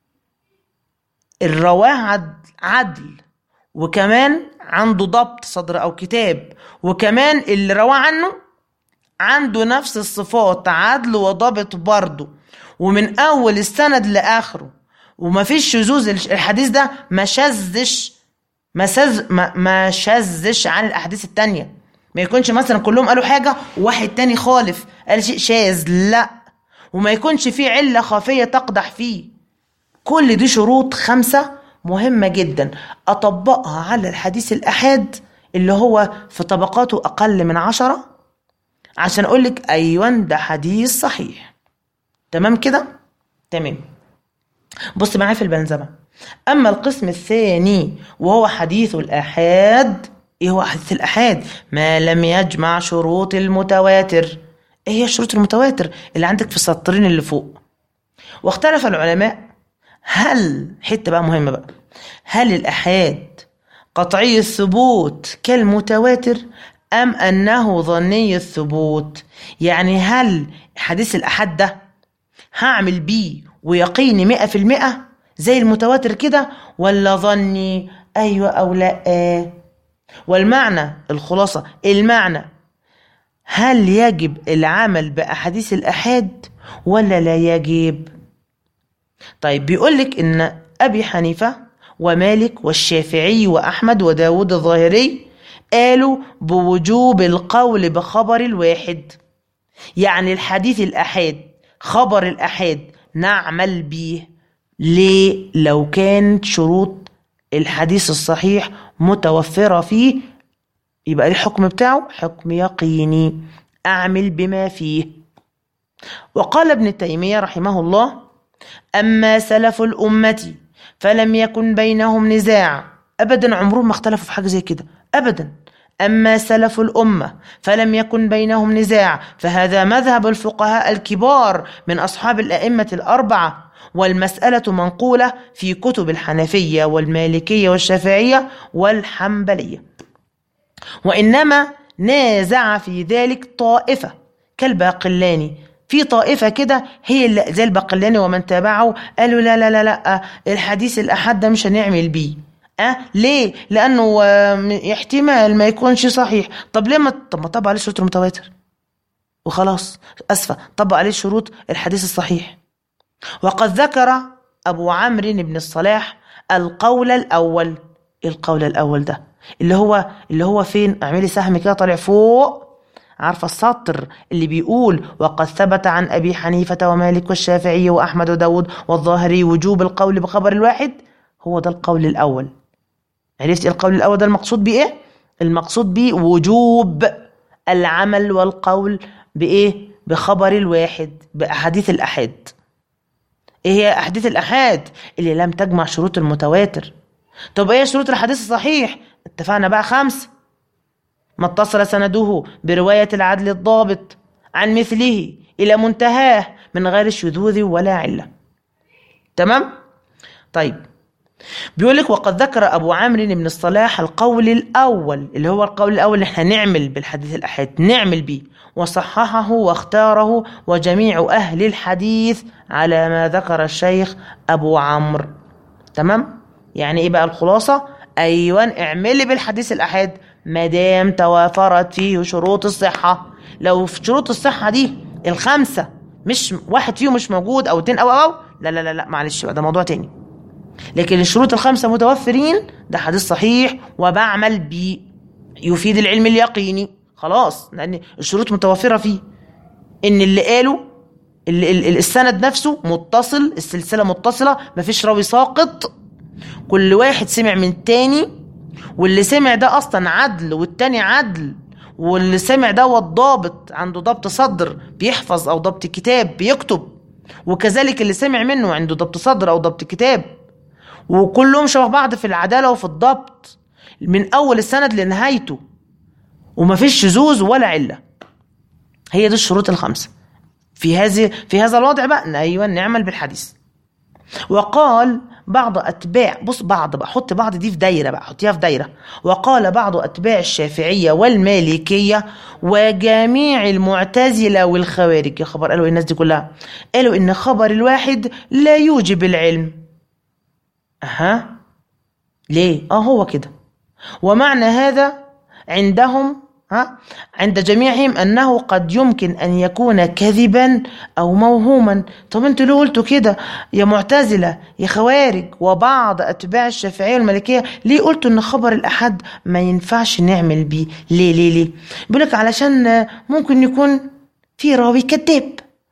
الرواه عدل, عدل وكمان عنده ضبط صدر أو كتاب، وكمان اللي رواه عنه عنده نفس الصفات، عدل وضبط برضه، ومن أول السند لآخره، وما فيش شذوذ. الحديث ده ما شذش ما سز ما, ما شذش عن الأحاديث التانية. ما يكونش مثلا كلهم قالوا حاجة وواحد تاني خالف قال شيء شاذ، لا. وما يكونش فيه علة خفية تقدح فيه. كل دي شروط خمسة مهمة جدا أطبقها على الحديث الأحاد اللي هو في طبقاته أقل من عشرة، عشان أقولك أيوان ده حديث صحيح. تمام كده؟ تمام. بص معايا في البنزمة. أما القسم الثاني وهو حديث الأحاد. إيه هو حديث الأحاد؟ ما لم يجمع شروط المتواتر. إيه هي شروط المتواتر اللي عندك في السطرين اللي فوق؟ واختلف العلماء هل، حتة بقى مهمة بقى، هل الأحاد قطعي الثبوت كالمتواتر أم أنه ظني الثبوت؟ يعني هل حديث الأحاد ده هعمل بيه ويقيني مئة في المئة زي المتواتر كده، ولا ظني أيوة أو لا؟ والمعنى الخلاصة المعنى، هل يجب العمل بأحاديث الأحاد ولا لا يجب؟ طيب بيقولك إن أبي حنيفة ومالك والشافعي وأحمد وداود الظاهري قالوا بوجوب القول بخبر الواحد. يعني الحديث الأحاد، خبر الأحاد نعمل بيه. ليه؟ لو كانت شروط الحديث الصحيح متوفرة فيه، يبقى الحكم بتاعه حكم يقيني، أعمل بما فيه. وقال ابن تيمية رحمه الله: أما سلف الأمة فلم يكن بينهم نزاع. أبدا، عمرهم ما اختلفوا في حاجة زي كده أبدا. أما سلف الأمة فلم يكن بينهم نزاع، فهذا مذهب الفقهاء الكبار من أصحاب الأئمة الأربعة، والمسألة منقولة في كتب الحنفية والمالكية والشافعية والحنبلية. وإنما نازع في ذلك طائفة كالباقلاني. في طائفة كده هي اللي زي الباقلاني ومن تابعه قالوا لا لا لا لا الحديث الأحد ده مش هنعمل بيه. أه ليه؟ لأنه احتمال ما يكونش صحيح. طب ليه ما طب ما طبق عليه شروط المتواتر وخلاص؟ أسفة، طبق عليه شروط الحديث الصحيح. وقد ذكر أبو عمرو بن الصلاح القول الأول. القول الأول ده اللي هو اللي هو فين؟ اعملي سهم كده طالع فوق، عارفة السطر اللي بيقول: وقد ثبت عن أبي حنيفة ومالك والشافعي وأحمد وداود والظاهري وجوب القول بخبر الواحد. هو ده القول الأول. عرفت القول الأول ده المقصود بيه إيه؟ المقصود بيه وجوب العمل والقول بإيه؟ بخبر الواحد، بأحاديث الأحاد. إيه هي أحاديث الأحاد؟ اللي لم تجمع شروط المتواتر. طب إيه شروط الحديث الصحيح؟ اتفقنا بقى خمسة: ما اتصل سنده برواية العدل الضابط عن مثله إلى منتهاه من غير شذوذ ولا علة. تمام؟ طيب بيقولك: وقد ذكر أبو عمرو بن الصلاح القول الأول، اللي هو القول الأول اللي احنا نعمل بالحديث الأحاد، نعمل بيه، وصححه واختاره وجميع أهل الحديث على ما ذكر الشيخ أبو عمرو. تمام؟ يعني إيه بقى الخلاصة؟ أيوان اعملي بالحديث الأحاد مادام توافرت فيه شروط الصحة. لو في شروط الصحة دي الخمسة مش واحد فيهم مش موجود أو اتنين أو أو لا لا لا لا معلش بقى ده موضوع تاني. لكن الشروط الخمسة متوفرين ده حديث صحيح وبعمل بيه، يفيد العلم اليقيني خلاص، لأن الشروط متوفرة فيه. إن اللي قاله اللي السند نفسه متصل، السلسلة متصلة، مفيش راوي ساقط، كل واحد سمع من التاني، واللي سمع ده أصلا عدل والتاني عدل، واللي سمع ده هو الضابط، عنده ضبط صدر بيحفظ أو ضبط كتاب بيكتب، وكذلك اللي سمع منه عنده ضبط صدر أو ضبط كتاب، وكلهم شبه بعض في العدالة وفي الضبط من أول السند لنهايته، ومفيش شذوذ ولا علة. هي دي الشروط الخمسة. في هذه في هذا الوضع بقى أيوة نعمل بالحديث. وقال بعض أتباع، بص بعض بقى، حط بعض دي في دايرة بقى، حطيها في دايرة. وقال بعض أتباع الشافعية والمالكية وجميع المعتزلة والخوارج، يا خبر، قالوا الناس دي كلها قالوا إن خبر الواحد لا يوجب العلم. أها ليه؟ آه هو كده. ومعنى هذا عندهم ها عند جميعهم أنه قد يمكن أن يكون كذبا أو موهوما. طب انتوا ليه قلتوا كده يا معتزلة يا خوارج وبعض أتباع الشافعية والمالكية؟ ليه قلتوا أن خبر الأحد ما ينفعش نعمل بيه؟ ليه ليه ليه؟ بيقولك علشان ممكن يكون في راوي كذاب،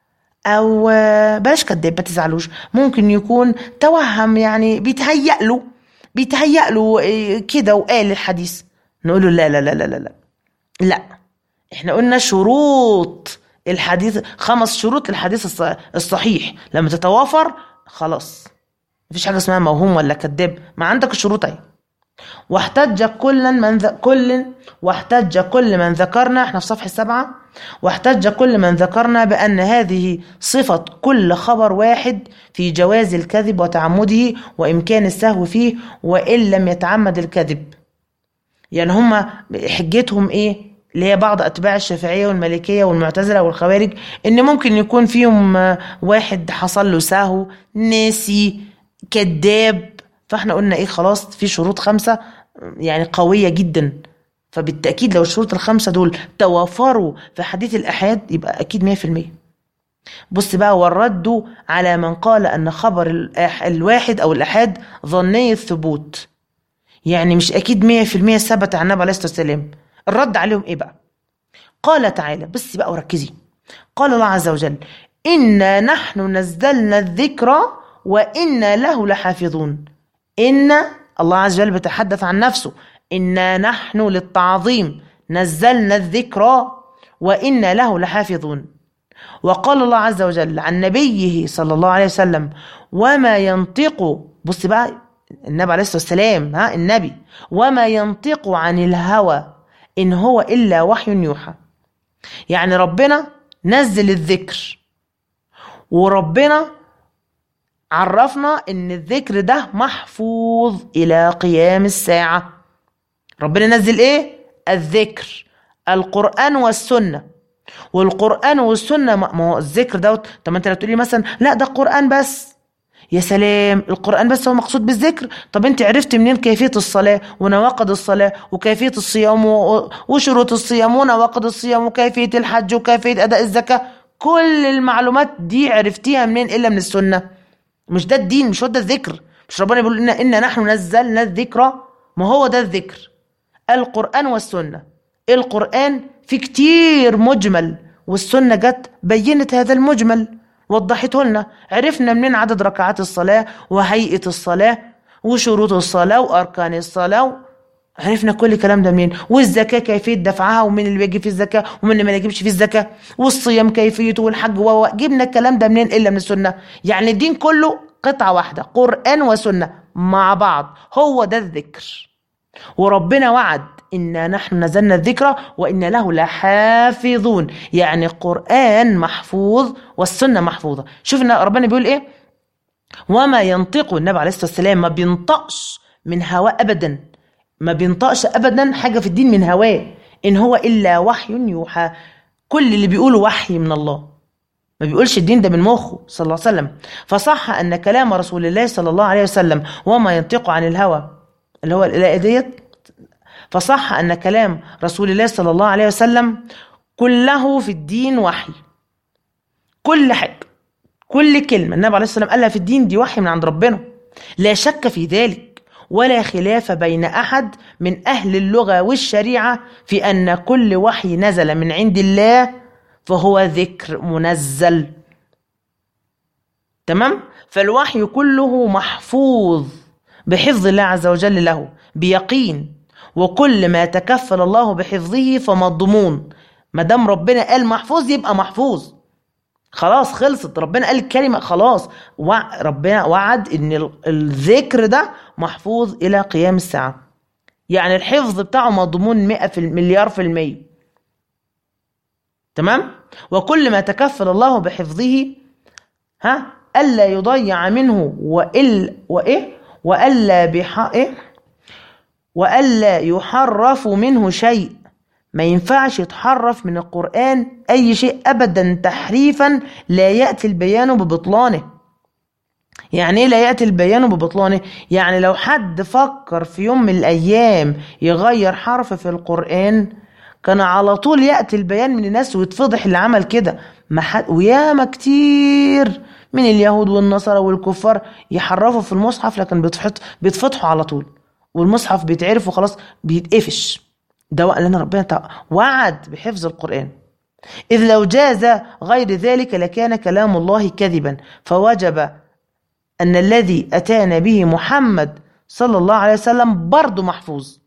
أو بلاش كذاب ما تزعلوش، ممكن يكون توهم، يعني بيتهيأ له بيتهيأ له كده وقال الحديث. نقول له لا لا لا لا لا لا، احنا قلنا شروط الحديث، خمس شروط للحديث الصحيح لما تتوافر خلاص مفيش حاجة اسمها موهوم ولا كذاب، ما عندك الشروط اهي. واحتج كل من ذ... كل واحتج كل من ذكرنا، احنا في صفحة سبعة، واحتج كل من ذكرنا بأن هذه صفة كل خبر واحد في جواز الكذب وتعمده وإمكان السهو فيه وإن لم يتعمد الكذب. يعني هم حجتهم ايه اللي هي بعض اتباع الشافعيه والمالكيه والمعتزله والخوارج، ان ممكن يكون فيهم واحد حصل له سهو، ناسي، كذاب. فاحنا قلنا ايه خلاص في شروط خمسه يعني قويه جدا، فبالتاكيد لو الشروط الخمسه دول توافروا في حديث الاحاد يبقى اكيد مية في المية. بص بقى، والرد على من قال ان خبر الواحد او الاحاد ظني الثبوت، يعني مش أكيد مية في المية ثبت عن النبي عليه الصلاة والسلام. الرد عليهم إيه بقى؟ قال تعالى، بس بقى وركزي، قال الله عز وجل إنا نحن نزلنا الذكر وإنا له لحافظون. إن الله عز وجل بيتحدث عن نفسه، إنا نحن للتعظيم نزلنا الذكر وإنا له لحافظون. وقال الله عز وجل عن نبيه صلى الله عليه وسلم وما ينطق، بص بقى النبي عليه الصلاة والسلام، ها النبي، وما ينطق عن الهوى إن هو إلا وحي يوحى. يعني ربنا نزل الذكر، وربنا عرفنا إن الذكر ده محفوظ إلى قيام الساعة. ربنا نزل إيه؟ الذكر، القرآن والسنة. والقرآن والسنة، ما هو الذكر ده، طب ما انت لو تقولي مثلا لا ده القرآن بس، يا سلام القرآن بس هو مقصود بالذكر. طب انت عرفت منين كيفية الصلاة ونواقض الصلاة وكيفية الصيام وشروط الصيام ونواقض الصيام وكيفية الحج وكيفية أداء الزكاة؟ كل المعلومات دي عرفتيها منين إلا من السنة؟ مش ده الدين؟ مش هو ده الذكر؟ مش ربنا بيقول إن إن نحن نزلنا الذكر؟ ما هو ده الذكر، القرآن والسنة. القرآن في كتير مجمل، والسنة جت بينت هذا المجمل، وضحته لنا. عرفنا منين عدد ركعات الصلاة وهيئة الصلاة وشروط الصلاة وأركان الصلاة، عرفنا كل الكلام ده منين. والزكاة كيفية دفعها ومن اللي بيجي في الزكاة ومن اللي ما يجيبش في الزكاة، والصيام كيفيته والحج، وجبنا الكلام ده منين إلا من السنة؟ يعني الدين كله قطعة واحدة، قرآن وسنة مع بعض، هو ده الذكر. وربنا وعد إنا نحن نزلنا الذكر وإنا له لحافظون، يعني القرآن محفوظ والسنة محفوظة. شوف إن ربنا بيقول إيه؟ وما ينطق، النبي عليه الصلاة والسلام ما بينطقش من هواه أبدا، ما بينطقش أبدا حاجة في الدين من هواه، إن هو إلا وحي يوحى. كل اللي بيقوله وحي من الله، ما بيقولش الدين ده من مخه صلى الله عليه وسلم. فصح أن كلام رسول الله صلى الله عليه وسلم وما ينطق عن الهوى، اللي هو الآية ديت، فصح أن كلام رسول الله صلى الله عليه وسلم كله في الدين وحي. كل حاجة، كل كلمة النبي عليه الصلاة والسلام قالها في الدين دي وحي من عند ربنا، لا شك في ذلك ولا خلاف بين أحد من أهل اللغة والشريعة في أن كل وحي نزل من عند الله فهو ذكر منزل. تمام؟ فالوحي كله محفوظ بحفظ الله عز وجل له بيقين، وكل ما تكفل الله بحفظه فمضمون. ما دام ربنا قال محفوظ يبقى محفوظ، خلاص خلصت. ربنا قال الكلمة خلاص، ربنا وعد ان الذكر ده محفوظ الى قيام الساعة، يعني الحفظ بتاعه مضمون مئة في المليار في المية. تمام؟ وكل ما تكفل الله بحفظه ها ألا يضيع منه وإل وإيه وألا بح إيه وألا يحرف منه شيء. ما ينفعش يتحرف من القرآن أي شيء أبدا تحريفا لا يأتي البيان ببطلانه. يعني إيه لا يأتي البيان ببطلانه؟ يعني لو حد فكر في يوم من الأيام يغير حرف في القرآن كان على طول يأتي البيان من الناس ويتفضح اللي عمل كده. وياما كتير من اليهود والنصارى والكفار يحرفوا في المصحف لكن بيتفتحوا على طول، والمصحف بيتعرف وخلاص بيتقفش. ده لأن ربنا وعد بحفظ القرآن. إذ لو جاز غير ذلك لكان كلام الله كذبا، فوجب أن الذي أتانا به محمد صلى الله عليه وسلم برضو محفوظ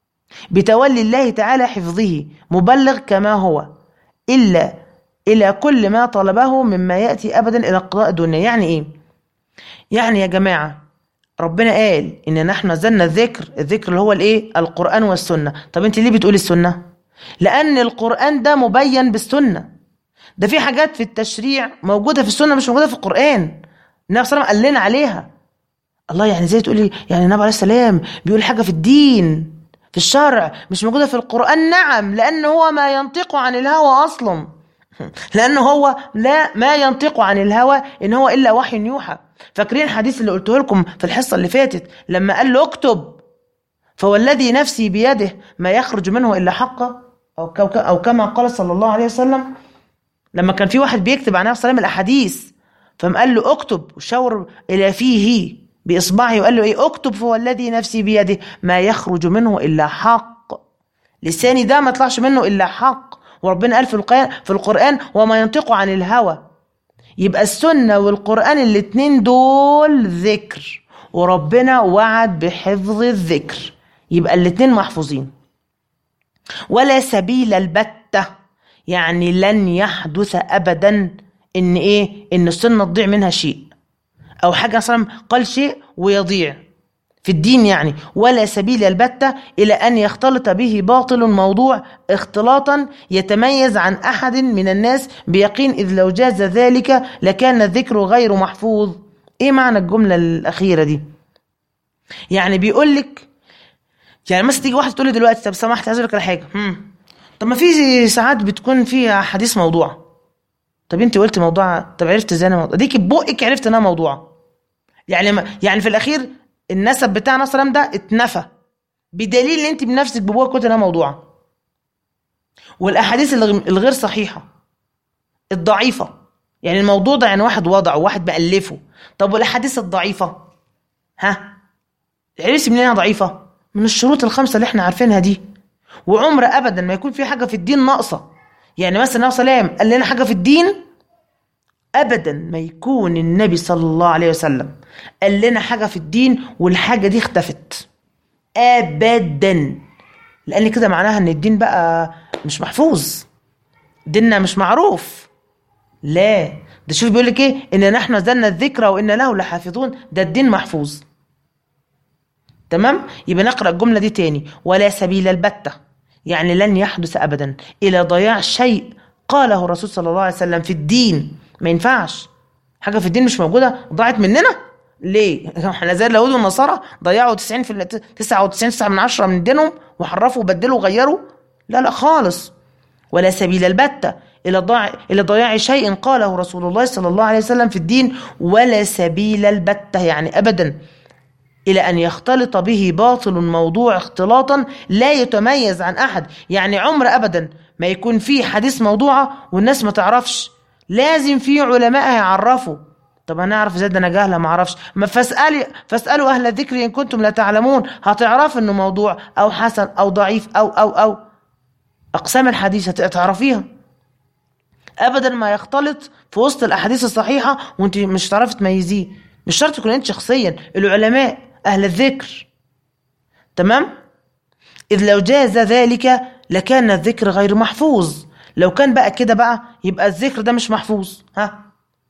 بتولي الله تعالى حفظه، مبلغ كما هو إلا إلى كل ما طلبه مما يأتي أبدا إلى قضاء الدنيا. يعني إيه؟ يعني يا جماعة ربنا قال إن نحن نزلنا الذكر، الذكر اللي هو الإيه؟ القرآن والسنة. طب أنت ليه بتقولي السنة؟ لأن القرآن ده مبين بالسنة. ده في حاجات في التشريع موجودة في السنة مش موجودة في القرآن، النبي صلى الله عليه وسلم قال لنا عليها. الله، يعني زي تقولي يعني النبي عليه السلام بيقول حاجة في الدين في الشرع مش موجودة في القرآن؟ نعم، لأن هو ما ينطق عن الهوى أصلا، لأنه هو لا ما ينطق عن الهوى إن هو إلا وحي يوحى. فاكرين الحديث اللي قلته لكم في الحصة اللي فاتت لما قال له اكتب فوالذي نفسي بيده ما يخرج منه إلا حقه، أو, أو كما قال صلى الله عليه وسلم، لما كان في واحد بيكتب عن نفسه سلام الأحاديث فقام قال له اكتب وشاور إلى فيه بإصبعه وقال له إيه؟ اكتب فوالذي نفسي بيده ما يخرج منه إلا حق. لساني ده ما طلعش منه إلا حق، وربنا قال في القرآن في القرآن وما ينطق عن الهوى. يبقى السنة والقرآن الاتنين دول ذكر، وربنا وعد بحفظ الذكر، يبقى الاتنين محفوظين. ولا سبيل البتة، يعني لن يحدث أبدا إن إيه؟ إن السنة تضيع منها شيء، أو حاجة مثلا قال شيء ويضيع في الدين يعني. ولا سبيل البتة إلى أن يختلط به باطل موضوع اختلاطا يتميز عن أحد من الناس بيقين، إذ لو جاز ذلك لكان الذكر غير محفوظ. إيه معنى الجملة الأخيرة دي؟ يعني بيقول لك يعني مثلا تيجي واحدة تقول لي دلوقتي طب سمحت عايز لك على حاجة، هم طب ما في ساعات بتكون فيها حديث موضوع. طب انت قلت موضوع، طب عرفت ازاي انا موضوع؟ ديك ببقك عرفت انها موضوع. يعني ما يعني في الاخير النسب بتاعنا صلى الله عليه وسلم ده اتنفى بدليل ان انت بنفسك ببقك قلت انها موضوع. والاحاديث الغير صحيحه الضعيفه، يعني الموضوع ده يعني واحد وضعه وواحد بألفه. طب والاحاديث الضعيفه ها عرفت منين ضعيفه؟ من الشروط الخمسه اللي احنا عارفينها دي. وعمر ابدا ما يكون في حاجه في الدين ناقصه. يعني مثلا النبي صلى الله عليه وسلم قال لنا حاجه في الدين، ابدا ما يكون النبي صلى الله عليه وسلم قال لنا حاجه في الدين والحاجه دي اختفت ابدا، لان كده معناها ان الدين بقى مش محفوظ، ديننا مش معروف. لا، ده شوف بيقول لك ايه؟ ان نحن نزلنا الذكر وان له لحافظون. ده الدين محفوظ. تمام؟ يبقى نقرأ الجملة دي تاني. ولا سبيل البتة، يعني لن يحدث أبدا إلى ضياع شيء قاله الرسول صلى الله عليه وسلم في الدين. ما ينفعش حاجة في الدين مش موجودة ضاعت مننا. ليه؟ احنا زي اليهود والنصارى ضيعوا تسعين في تسعة وتسعين تسعة من عشرة من دينهم وحرفوا وبدلوا وغيروا؟ لا لا خالص. ولا سبيل البتة إلى ضياع إلى ضياع شيء قاله رسول الله صلى الله عليه وسلم في الدين. ولا سبيل البتة يعني أبدا إلى أن يختلط به باطل موضوع اختلاطا لا يتميز عن أحد. يعني عمر أبدا ما يكون فيه حديث موضوعة والناس ما تعرفش، لازم في علماء هيعرفوا. طب هنعرف ازاي؟ ده انا جاهله ما اعرفش. ما فاسالي فاسالوا اهل الذكر ان كنتم لا تعلمون. هتعرف انه موضوع او حسن او ضعيف او او او اقسام الحديث هتعرفيها. ابدا ما يختلط في وسط الاحاديث الصحيحه وانت مش هتعرفي تميزيه. مش شرط تكون انت شخصيا، العلماء اهل الذكر. تمام؟ اذ لو جاز ذلك لكان الذكر غير محفوظ. لو كان بقى كده بقى يبقى الذكر ده مش محفوظ. ها،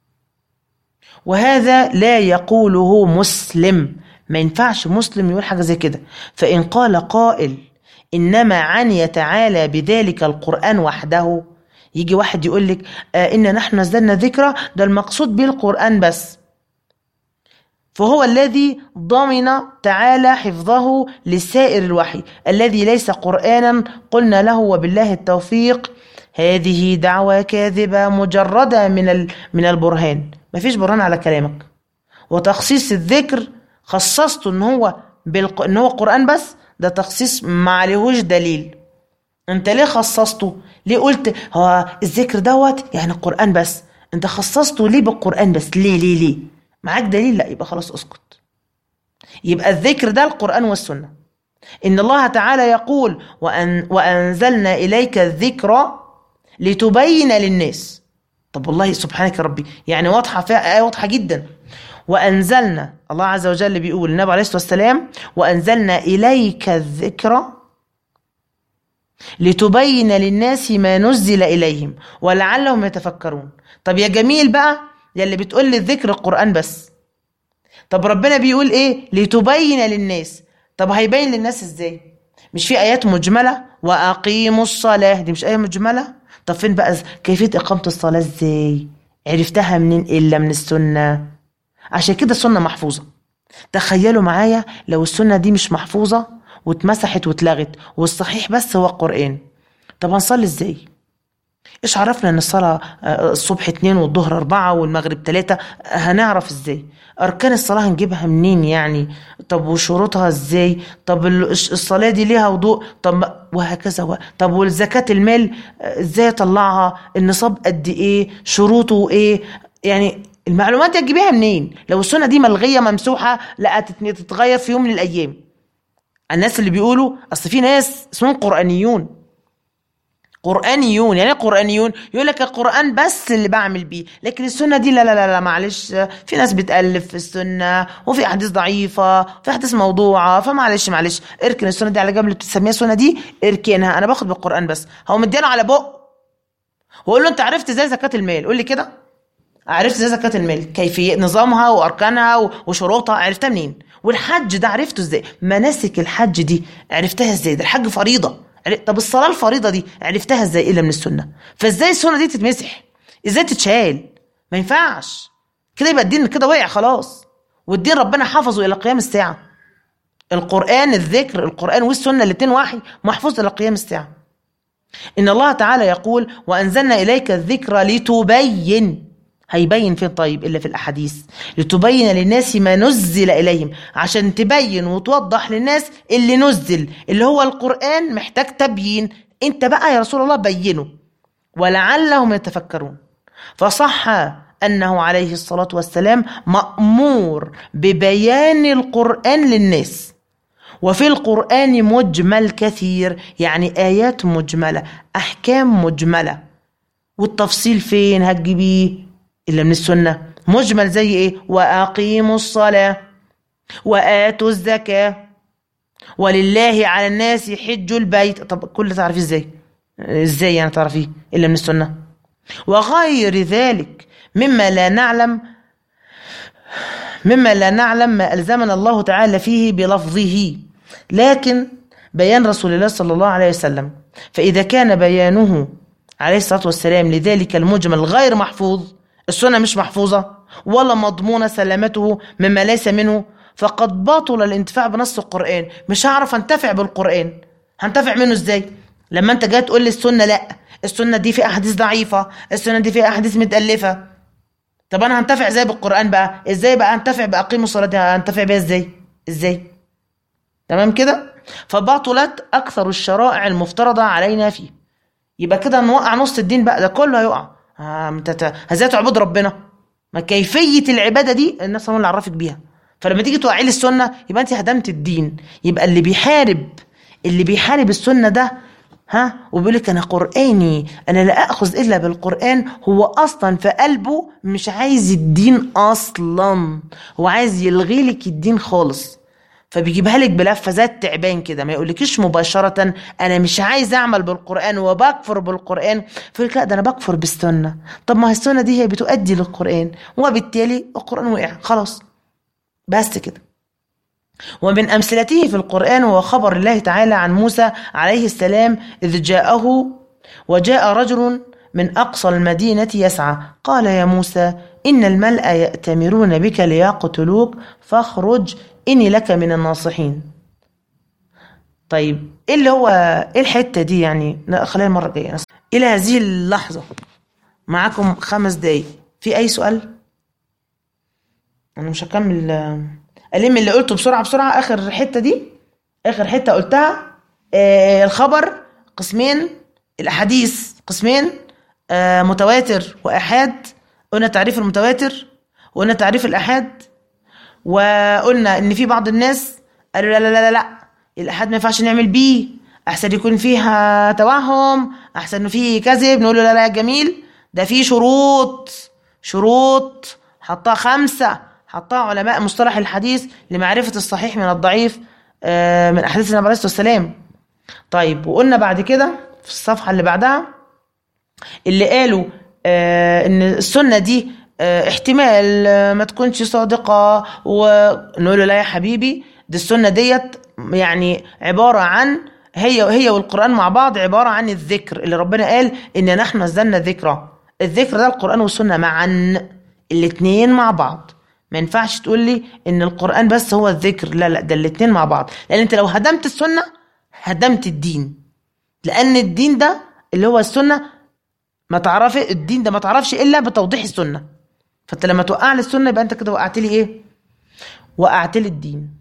وهذا لا يقوله مسلم. ما ينفعش مسلم يقول حاجة زي كده. فإن قال قائل إنما عني تعالى بذلك القرآن وحده، يجي واحد يقول لك آه إن نحن نزلنا ذكرى، ده المقصود به القرآن بس، فهو الذي ضمن تعالى حفظه لسائر الوحي الذي ليس قرآنا. قلنا له وبالله التوفيق هذه دعوة كاذبة مجردة من من البرهان. ما فيش برهان على كلامك. وتخصيص الذكر خصصته ان هو بالق... ان هو قرآن بس، ده تخصيص ما عليهوش دليل. انت ليه خصصته؟ ليه قلت هو الذكر دوت يعني القرآن بس؟ انت خصصته ليه بالقرآن بس؟ ليه ليه ليه؟ معاك دليل؟ لا، يبقى خلاص اسكت. يبقى الذكر ده القرآن والسنة. إن الله تعالى يقول وأن وأنزلنا إليك الذكر لتبين للناس. طب والله سبحانك يا ربي، يعني واضحة، فيها آية واضحة جدا. وأنزلنا، الله عز وجل بيقول النبي عليه الصلاة والسلام وأنزلنا إليك الذكر لتبين للناس ما نزل إليهم ولعلهم يتفكرون. طب يا جميل بقى يا اللي بتقول لي الذكر القرآن بس، طب ربنا بيقول ايه؟ لتبين للناس. طب هيبين للناس ازاي؟ مش في آيات مجملة وأقيموا الصلاة، دي مش آية مجملة؟ طب فين بقى كيفية إقامة الصلاة ازاي؟ عرفتها منين إلا من السنة؟ عشان كده السنة محفوظة. تخيلوا معايا لو السنة دي مش محفوظة واتمسحت واتلغت والصحيح بس هو القرآن، طب هنصلي ازاي؟ ايش عرفنا ان الصلاة الصبح اتنين والظهر اربعة والمغرب تلاتة؟ هنعرف ازاي؟ اركان الصلاة هنجيبها منين يعني؟ طب وشروطها ازاي؟ طب الصلاة دي ليها وضوء؟ طب وهكذا. طب والزكاة المال ازاي اطلعها؟ النصاب قد ايه؟ شروطه ايه؟ يعني المعلومات دي هتجيبيها منين لو السنة دي ملغية ممسوحة لا تتغير في يوم من الايام؟ الناس اللي بيقولوا اصل في ناس اسمهم قرآنيون. قرآنيون يعني قرآنيون يقول لك القرآن بس اللي بعمل بيه، لكن السنة دي لا لا لا, لا معلش، في ناس بتألف في السنة وفي أحاديث ضعيفة، في أحاديث موضوعة، فمعلش معلش اركن السنة دي على جنب. اللي بتسميها السنة دي اركنها، أنا باخد بالقرآن بس. هو مدينا على بق وقول له أنت عرفت إزاي زكاة المال؟ قول لي كده، عرفت إزاي زكاة المال؟ كيفية نظامها وأركانها وشروطها عرفتها منين؟ والحج ده عرفته إزاي؟ مناسك الحج دي عرفتها إزاي؟ ده الحج فريضة. طب الصلاة الفريضة دي عرفتها ازاي الا من السنة؟ فازاي السنة دي تتمسح؟ ازاي تتشال؟ ما ينفعش كده، يبقى الدين كده وقع خلاص. والدين ربنا حفظه الى قيام الساعة. القرآن الذكر القرآن والسنة الاتنين وحي محفوظ الى قيام الساعة. ان الله تعالى يقول وانزلنا اليك الذكر لتبين، هيبين فين طيب الا في الاحاديث؟ لتبين للناس ما نزل اليهم، عشان تبين وتوضح للناس اللي نزل اللي هو القرآن محتاج تبيين. انت بقى يا رسول الله بينه ولعلهم يتفكرون. فصح انه عليه الصلاة والسلام مأمور ببيان القرآن للناس. وفي القرآن مجمل كثير، يعني آيات مجملة، أحكام مجملة. والتفصيل فين هتجيبيه إلا من السنة؟ مجمل زي إيه؟ وأقيموا الصلاة وآتوا الزكاة ولله على الناس حج البيت. طب كل تعرفيه إزاي؟ إزاي يعني تعرفيه إلا من السنة؟ وغير ذلك مما لا نعلم مما لا نعلم ما ألزمنا الله تعالى فيه بلفظه، لكن بيان رسول الله صلى الله عليه وسلم. فإذا كان بيانه عليه الصلاة والسلام لذلك المجمل غير محفوظ، السنة مش محفوظة ولا مضمونة سلامته مما ليس منه، فقد بطل الانتفاع بنص القرآن. مش هعرف انتفع بالقرآن، هنتفع منه ازاي لما انت جاي تقول لي السنة لا، السنة دي في احاديث ضعيفة، السنة دي في احاديث متألفة. طب انا هنتفع ازاي بالقرآن بقى؟ ازاي بقى هنتفع بأقيموا الصلاة؟ هنتفع بيها ازاي؟ ازاي؟ تمام كده؟ فبطلت اكثر الشرائع المفترضة علينا فيه. يبقى كده نوقع نص الدين بقى، ده كله هيقع. ازاي تعبد ربنا؟ ما كيفيه العباده دي الناس هم اللي عرفك بيها. فلما تيجي توقعي لي السنه يبقى انت هدمت الدين. يبقى اللي بيحارب اللي بيحارب السنه ده ها وبيقول لك انا قراني، انا لا اخذ الا بالقران، هو اصلا في قلبه مش عايز الدين اصلا، هو عايز يلغي لك الدين خالص. فبيجيبها لك بلفظات تعبان كده، ما يقولكيش مباشره انا مش عايز اعمل بالقران وبكفر بالقران. فيقول لا ده انا بكفر بالسنه. طب ما هي السنه دي هي بتؤدي للقران، وبالتالي القران وقع خلاص، بس كده. ومن أمثلته في القرآن هو خبر الله تعالى عن موسى عليه السلام إذ جاءه وجاء رجل من أقصى المدينة يسعى قال يا موسى إن الملأ يأتمرون بك ليقتلوك فاخرج إني لك من الناصحين. طيب إيه اللي هو إيه الحتة دي يعني؟ خلينا المرة الجاية. إلى هذه اللحظة معكم خمس دقايق، في أي سؤال؟ أنا مش هكمل، ألم اللي قلته بسرعة بسرعة. آخر حتة دي آخر حتة قلتها، آه الخبر قسمين، الأحاديث قسمين، آه متواتر وأحاد. قلنا تعريف المتواتر وقلنا تعريف الأحاد، وقلنا إن في بعض الناس قالوا لا لا لا لا الأحاد ما ينفعش نعمل بيه، أحسن يكون فيها توهم، أحسن إنه فيه كذب. نقول له لا لا جميل، ده فيه شروط شروط حطها خمسة، حطها علماء مصطلح الحديث لمعرفة الصحيح من الضعيف من أحاديث النبي عليه الصلاة والسلام. طيب وقلنا بعد كده في الصفحة اللي بعدها اللي قالوا إن السنة دي احتمال ما تكونش صادقة، ونقول له لا يا حبيبي، دي السنة ديت يعني عبارة عن هي هي والقرآن مع بعض، عبارة عن الذكر اللي ربنا قال إن نحن نزلنا ذكرى. الذكر ده القرآن والسنة معا، الاتنين مع بعض. ما ينفعش تقول لي ان القرآن بس هو الذكر، لا لا ده الاتنين مع بعض. لان انت لو هدمت السنة هدمت الدين، لان الدين ده اللي هو السنة ما تعرف الدين ده ما تعرفش الا بتوضيح السنة. فانت لما توقع لي السنة يبقى انت كده وقعت لي ايه؟ وقعت لي الدين.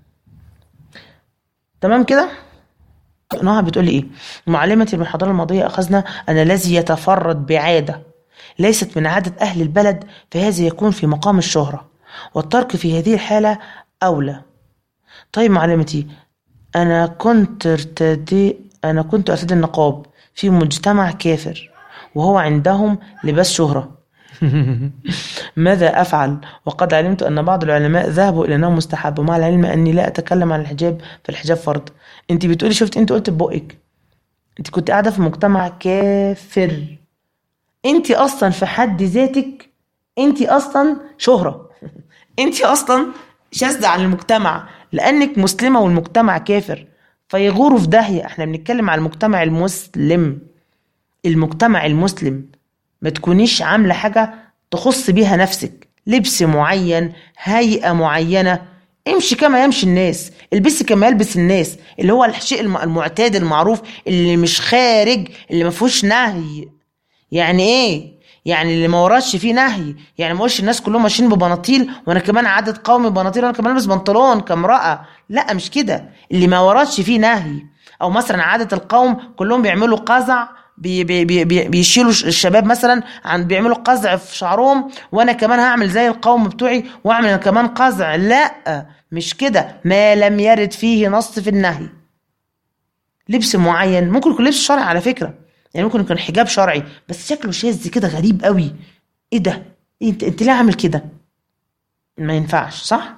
تمام كده؟ نوها بتقول لي ايه؟ معلمتي المحاضرة الماضية اخذنا ان الذي يتفرد بعادة ليست من عادة اهل البلد فهذا يكون في مقام الشهرة، والترك في هذه الحالة أولى. طيب معلمتي، أنا كنت ارتدي أنا كنت أرتدي النقاب في مجتمع كافر وهو عندهم لباس شهرة ماذا أفعل؟ وقد علمت أن بعض العلماء ذهبوا إلى أنه مستحب، ومع العلم أني لا أتكلم عن الحجاب فالحجاب فرض. أنت بتقولي شفت أنت قلت ببقك أنت كنت قاعدة في مجتمع كافر، أنت أصلا في حد ذاتك أنت أصلا شهرة انت اصلا شاذة عن المجتمع لانك مسلمة والمجتمع كافر، فيغوروا في داهية. احنا بنتكلم على المجتمع المسلم، المجتمع المسلم. ما تكونيش عاملة حاجة تخص بيها نفسك، لبس معين، هيئة معينة، امشي كما يمشي الناس، البسي كما يلبس الناس، اللي هو الشيء المعتاد المعروف اللي مش خارج، اللي ما فيهوش نهي. يعني ايه؟ يعني اللي ما وراش فيه نهي، يعني ما قولش الناس كلهم ماشيين ببناطيل وانا كمان عدد قومي ببناطيل وانا كمان البس بنطلون كامرأة، لا مش كده. اللي ما وراش فيه نهي، او مثلا عادة القوم كلهم بيعملوا قزع، بي بي بي بيشيلوا الشباب مثلا عن بيعملوا قزع في شعرهم، وانا كمان هعمل زي القوم بتوعي واعمل كمان قزع، لا مش كده. ما لم يرد فيه نص في النهي. لبس معين ممكن يكون لبس شرعي على فكرة، يعني ممكن يكون حجاب شرعي بس شكله شاذ كده غريب قوي، ايه ده؟ إيه انت انت ليه عامل كده؟ ما ينفعش، صح؟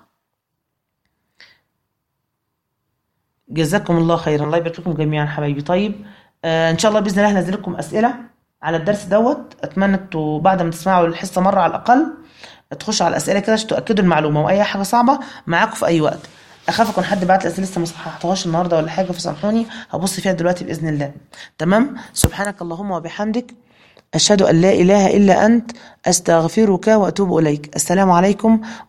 جزاكم الله خيرا، الله يبارك لكم جميعا حبايبي. طيب آه ان شاء الله باذن الله هنزل لكم اسئله على الدرس دوت. اتمنى انتوا بعد ما تسمعوا الحصه مره على الاقل تخشوا على الاسئله كده عشان تاكدوا المعلومه، واي حاجه صعبه معاكم في اي وقت. اخاف اكون حد بعت الاسئله لسه ما صححتهاش النهارده ولا حاجه، فسامحوني هبص فيها دلوقتي باذن الله. تمام. سبحانك اللهم وبحمدك اشهد ان لا اله الا انت استغفرك واتوب اليك. السلام عليكم.